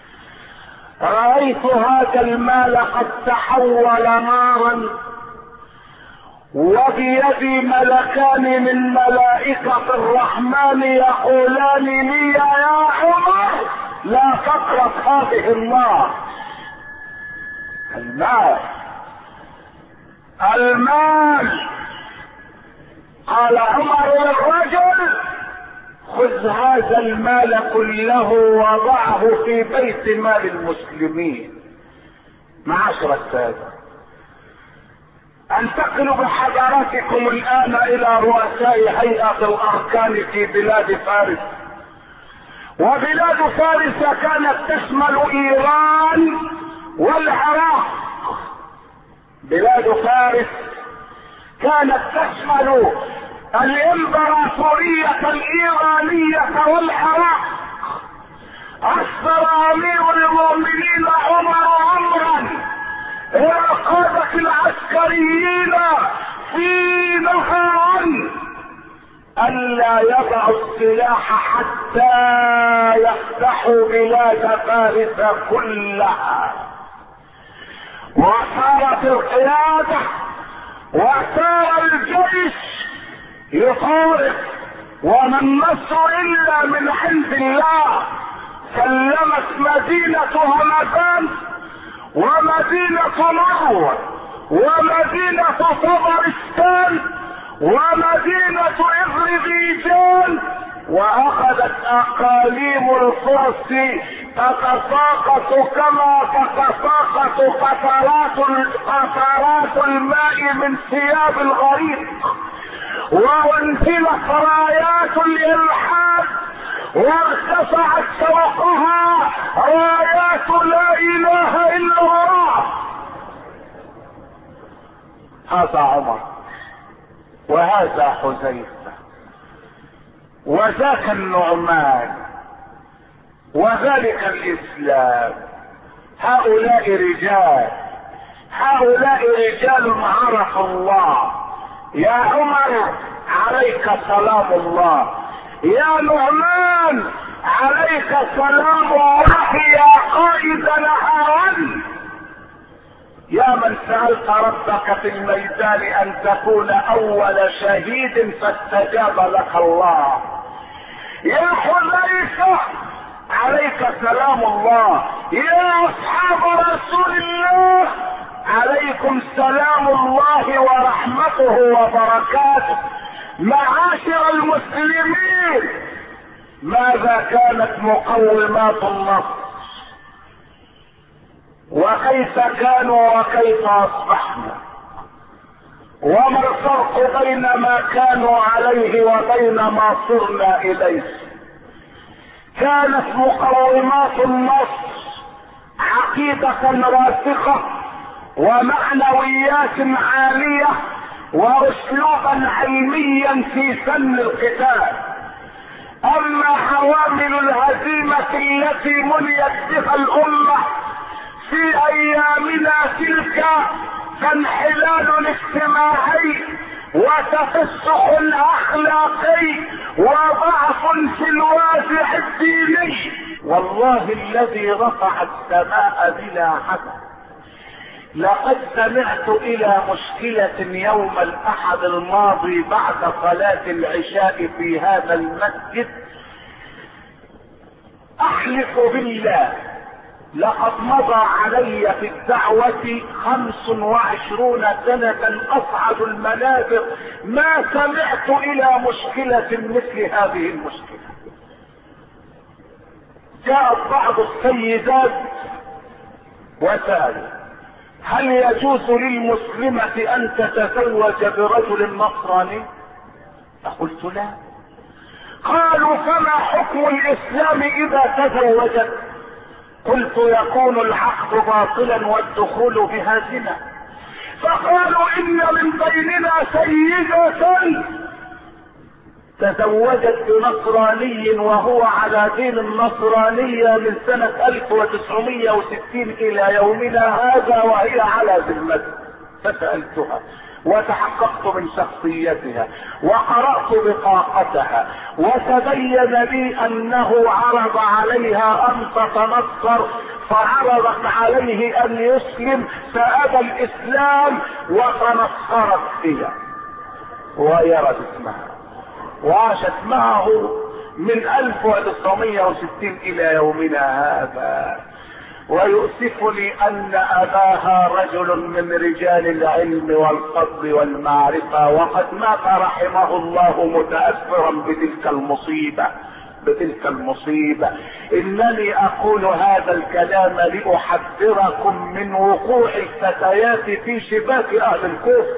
رأيت هذا المال قد تحول نارا، وبيدي ملكان من ملائكة الرحمن يقولان لي: يا عمر لا تقرب هذه النار. المال. قال عمر للرجل: خذ هذا المال كله وضعه في بيت مال المسلمين. معاشر السادة، انتقل بحضراتكم الان الى رؤساء هيئة الاركان في بلاد فارس. وبلاد فارس كانت تشمل ايران والعراق. بلاد فارس كانت تشمل الامبراطورية الايرانية والعراق. اصدر امير المؤمنين عمر امرا الى القادة العسكريين في نهران الا يضعوا السلاح حتى يفتحوا بلاد فارس كلها. وصارت القيادة وصار الجيش يطارد، وما النصر الا من عند الله. سلمت مدينة همدان ومدينة مرو ومدينة طبرستان ومدينة اذربيجان، واخذت اقاليم الفرس تتساقط كما تتساقط قطرات الماء من ثياب الغريق. وانزلت رايات الالحاد وارتفعت فوقها رايات لا اله الا الله. هذا عمر وهذا حذيفة وذاك النعمان وذلك الاسلام. هؤلاء رجال عرفوا الله. يا عمر عليك سلام الله، يا نعمان عليك سلام الله يا قائد نهارا، يا من سألت ربك في الميدان ان تكون اول شهيد فاستجاب لك الله. يا حذيفة عليك سلام الله، يا اصحاب رسول الله عليكم سلام الله ورحمته وبركاته. معاشر المسلمين، ماذا كانت مقومات النصر؟ وكيف كانوا وكيف اصبحنا؟ وما الفرق بين ما كانوا عليه وبين ما صرنا اليه؟ كانت مقومات النصر عقيدة راسخة ومعنويات عالية واسلوبا علميا في فن القتال. اما عوامل الهزيمة التي منيت بها الامة في ايامنا تلك فانحلال اجتماعي وتفسخ الاخلاقي وضعف في الوازع الديني. والله الذي رفع السماء بلا حدث، لقد سمعت الى مشكلة يوم الاحد الماضي بعد صلاة العشاء في هذا المسجد، احلف بالله لقد مضى علي في الدعوة 25 سنة اصعد المنابر ما سمعت الى مشكلة مثل هذه المشكلة. جاءت بعض السيدات وسألوا: هل يجوز للمسلمة ان تتزوج برجل نصراني؟ فقلت لا. قالوا: فما حكم الاسلام اذا تزوجت؟ قلت يكون العقد باطلا والدخول بها زنا. فقالوا ان من بيننا سيدة تزوجت بنصراني وهو على دين النصرانية من سنة 1960 الى يومنا هذا وهي على ذمته. فسألتها وتحققت من شخصيتها وقرأت بطاقتها وتبين لي انه عرض عليها ان تتنصر، فعرضت عليه ان يسلم فابى الاسلام وتنصرت فيها وغيرت اسمها وعاشت معه من 1960 الى يومنا هذا. ويؤسفني ان اباها رجل من رجال العلم والفضل والمعرفة، وقد مات رحمه الله متأثرا بتلك المصيبة. انني اقول هذا الكلام لاحذركم من وقوع الفتيات في شباك اهل الكفر.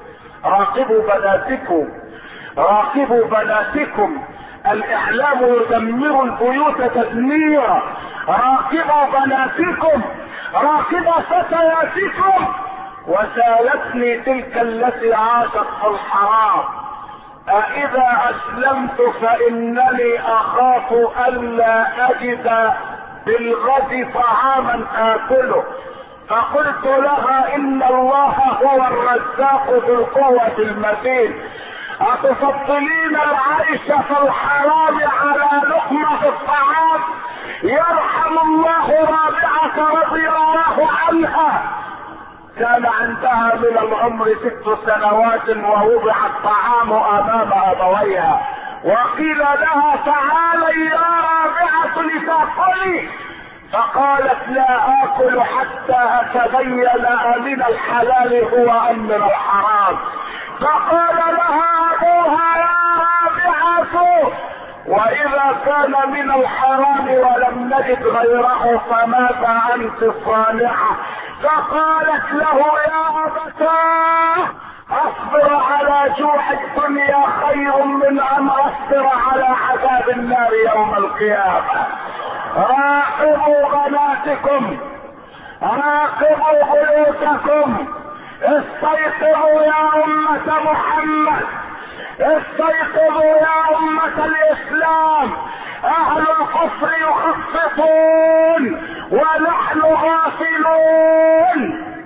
راقبوا بناتكم، الاعلام يدمر البيوت تدميرا. راقبوا بناتكم، راقبوا فتياتكم. وسالتني تلك التي عاشت في الحرام: أإذا أسلمت فإنني أخاف ألا أجد بالغد طعاما آكله. فقلت لها: إن الله هو الرزاق ذو القوة المتين. أتفضلين العيش في الحرام على لقمة الطعام؟ يرحم الله رابعة رضي الله عنها، كان عندها من العمر 6 سنوات ووضع الطعام امام ابويها وقيل لها: تعالي يا رابعة لتأكلي. فقالت: لا آكل حتى أتبين من الحلال هو أم من الحرام. فقال لها أبوها: يا رابعة، وإذا كان من الحرام ولم نجد غيره فماذا أنت صانعة؟ فقالت له: يا أبتاه، أصبر على جوع الدنيا خير من أن أصبر على عذاب النار يوم القيامة. راقبوا بناتكم، راقبوا بيوتكم، استيقظوا يا أمة محمد، استيقظوا يا أمة الإسلام. أهل الكفر يخططون ونحن غافلون.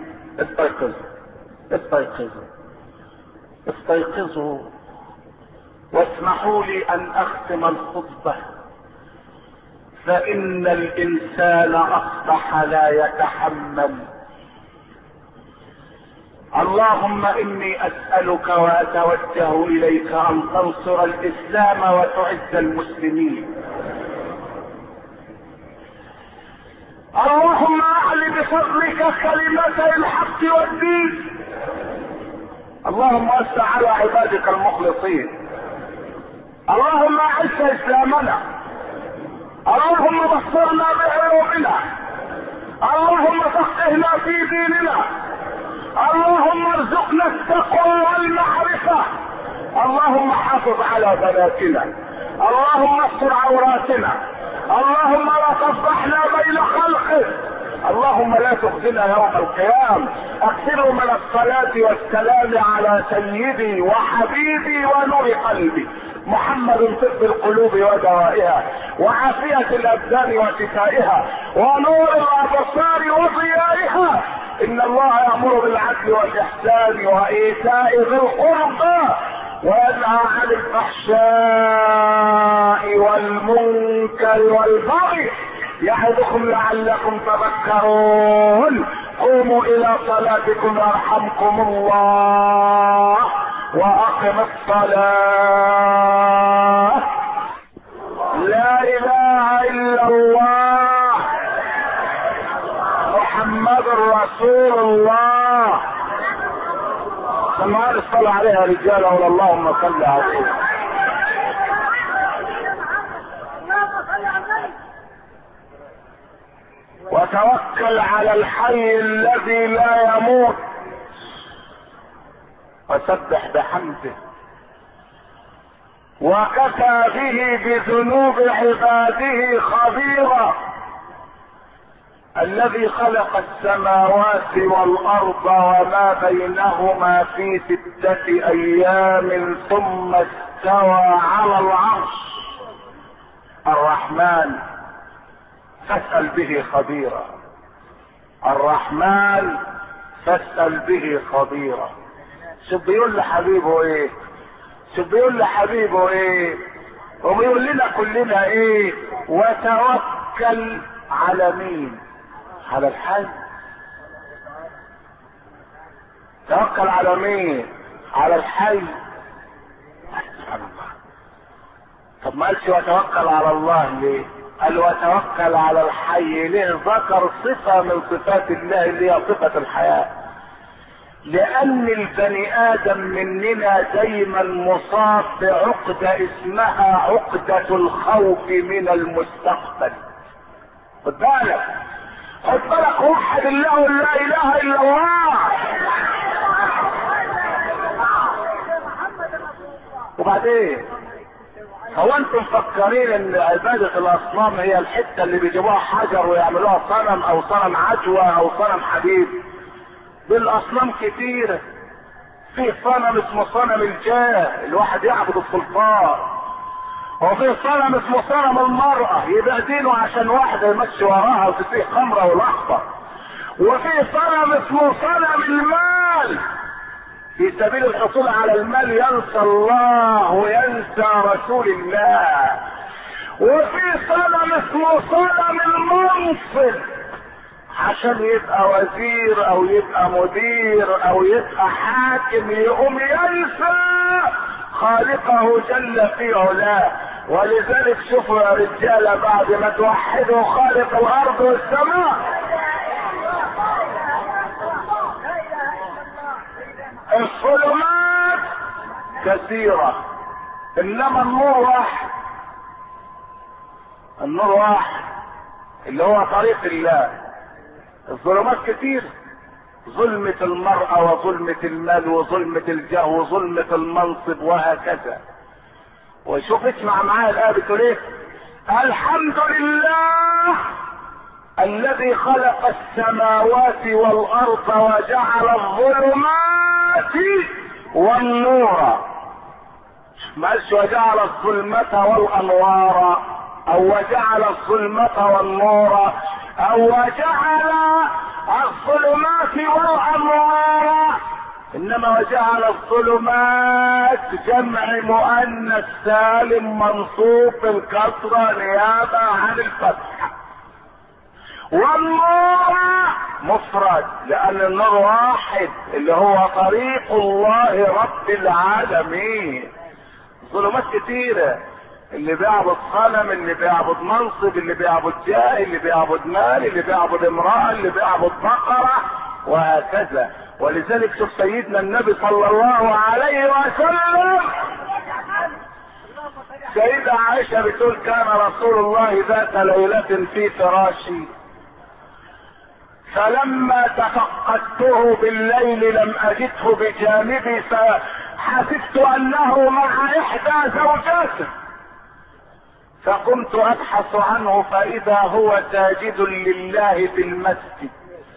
استيقظوا. واسمحوا لي أن أختم الخطبة، فإن الإنسان أصبح لا يتحمل. اللهم إني أسألك وأتوجه إليك أن تنصر الإسلام وتعز المسلمين. اللهم أعل بفضلك كلمتي الحق والدين. اللهم وسع على عبادك المخلصين. اللهم أعز إسلامنا. اللهم بصرنا بعيوبنا. اللهم فقهنا في ديننا. اللهم ارزقنا التقوى والمعرفة. اللهم حافظ على بناتنا. اللهم استر عوراتنا. اللهم لا تفضحنا بين خلقك. اللهم لا تخزنا يوم القيامة. اكثروا من الصلاة والسلام على سيدي وحبيبي ونور قلبي محمد، طب القلوب ودوائها، وعافية الابدان وشفائها، ونور الابصار وضيائها. ان الله يأمر بالعدل والاحسان وايتاء ذي القربى وينهى عن الفحشاء والمنكر والبغي يعظكم لعلكم تذكرون. قوموا الى صلاتكم يرحمكم الله واقم الصلاة. لا اله الا الله محمد رسول الله. سمعنا الصلاة عليها رجالا ولا اللهم صل عليه. وتوكل على الحي الذي لا يموت وسبح بحمده وكفى به بذنوب عباده خبيرا. الذي خلق السماوات والارض وما بينهما في 6 ايام ثم استوى على العرش الرحمن فاسأل به خبيرا. الرحمن فاسأل به خبيرا. شوف بيقول لحبيبه ايه، شوف بيقول لحبيبه ايه، وبيقول لنا كلنا ايه؟ وتوكل على مين؟ على الحي. توكل على مين؟ على الحي. سبحان الله. طب ما قالش وتوكل على الله ليه؟ قال وتوكل على الحي ليه؟ ذكر صفة من صفات الله اللي هي صفة الحياة. لان البني ادم مننا دايما مصاب بعقدة اسمها عقدة الخوف من المستقبل. خد بالك، خد بالك، وحد الله لا اله الا الله. وبعدين هو انتم مفكرين ان عبادة الاصنام هي الحتة اللي بيجيبوها حجر ويعملوها صنم او صنم عجوة او صنم حديد؟ بالاصنام كتيرة. في صنم اسمه صنم الجاه، الواحد يعبد السلطان. وفي صنم اسمه صنم المرأة، يبقى دينه عشان واحدة يمشي وراها وتسيح خمرة والاخضر. وفي صنم اسمه صنم المال، في سبيل الحصول على المال ينسى الله وينسى رسول الله. وفي صنم اسمه صنم المنصب، عشان يبقى وزير او يبقى مدير او يبقى حاكم يقوم ينسى خالقه جل في علاه. ولذلك شوفوا يا رجاله بعد ما توحدوا خالق الارض والسماء، الظلمات كثيرة انما النور واحد. النور واحد اللي هو طريق الله. الظلمات كتير، ظلمة المرأة وظلمة المال وظلمة الجاه وظلمة المنصب وهكذا. وشوف اسمع معايا الآية بتقول ايه؟ الحمد لله الذي خلق السماوات والأرض وجعل الظلمات والنور. ما قالش وجعل الظلمة والأنوار أو وجعل الظلمة والنور أو وجعل الظلمات والأنوار، إنما وجعل الظلمات جمع مؤنث سالم منصوب بالكسرة نيابة عن الفتح، والنور مفرد لان النور واحد اللي هو طريق الله رب العالمين. ظلمات كتيرة، اللي بيعبد صنم، اللي بيعبد منصب، اللي بيعبد جاه، اللي بيعبد مال، اللي بيعبد امرأة، اللي بيعبد بقرة وهكذا. ولذلك شوف سيدنا النبي صلى الله عليه وسلم، سيدة عائشة بتقول كان رسول الله ذات ليلة في فراشي فلما تفقدته بالليل لم اجده بجانبي فحسبت انه مع احدى زوجاته فقمت ابحث عنه فاذا هو ساجد لله في المسجد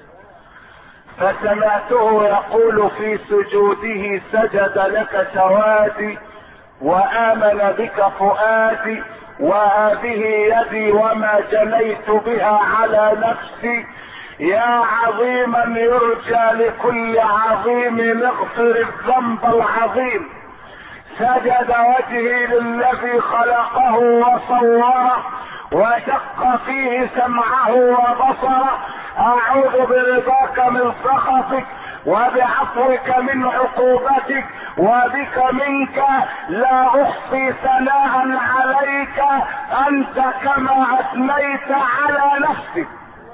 فسمعته يقول في سجوده سجد لك سوادي وآمن بك فؤادي وهذه يدي وما جنيت بها على نفسي يا عظيما يرجى لكل عظيم اغفر الذنب العظيم سجد وجهي للذي خلقه وصوره وشق فيه سمعه وبصره اعوذ برضاك من سخطك وبعفوك من عقوبتك وبك منك لا احصي ثناء عليك انت كما اثنيت على نفسك.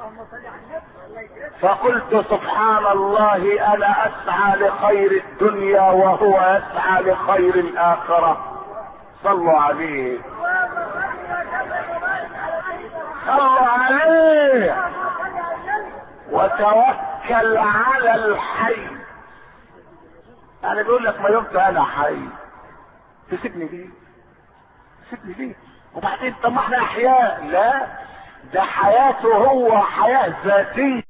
فقلت سبحان الله انا اسعى لخير الدنيا وهو يسعى لخير الاخرة. صلوا عليه، صلوا عليه. وتوكل على الحي. يعني بيقول لك ما يمت انا حي تسيبني ليه؟ تسيبني ليه؟ وبعدين طب ما احنا احياء. لا، ده حياته هو حياة ذاتية.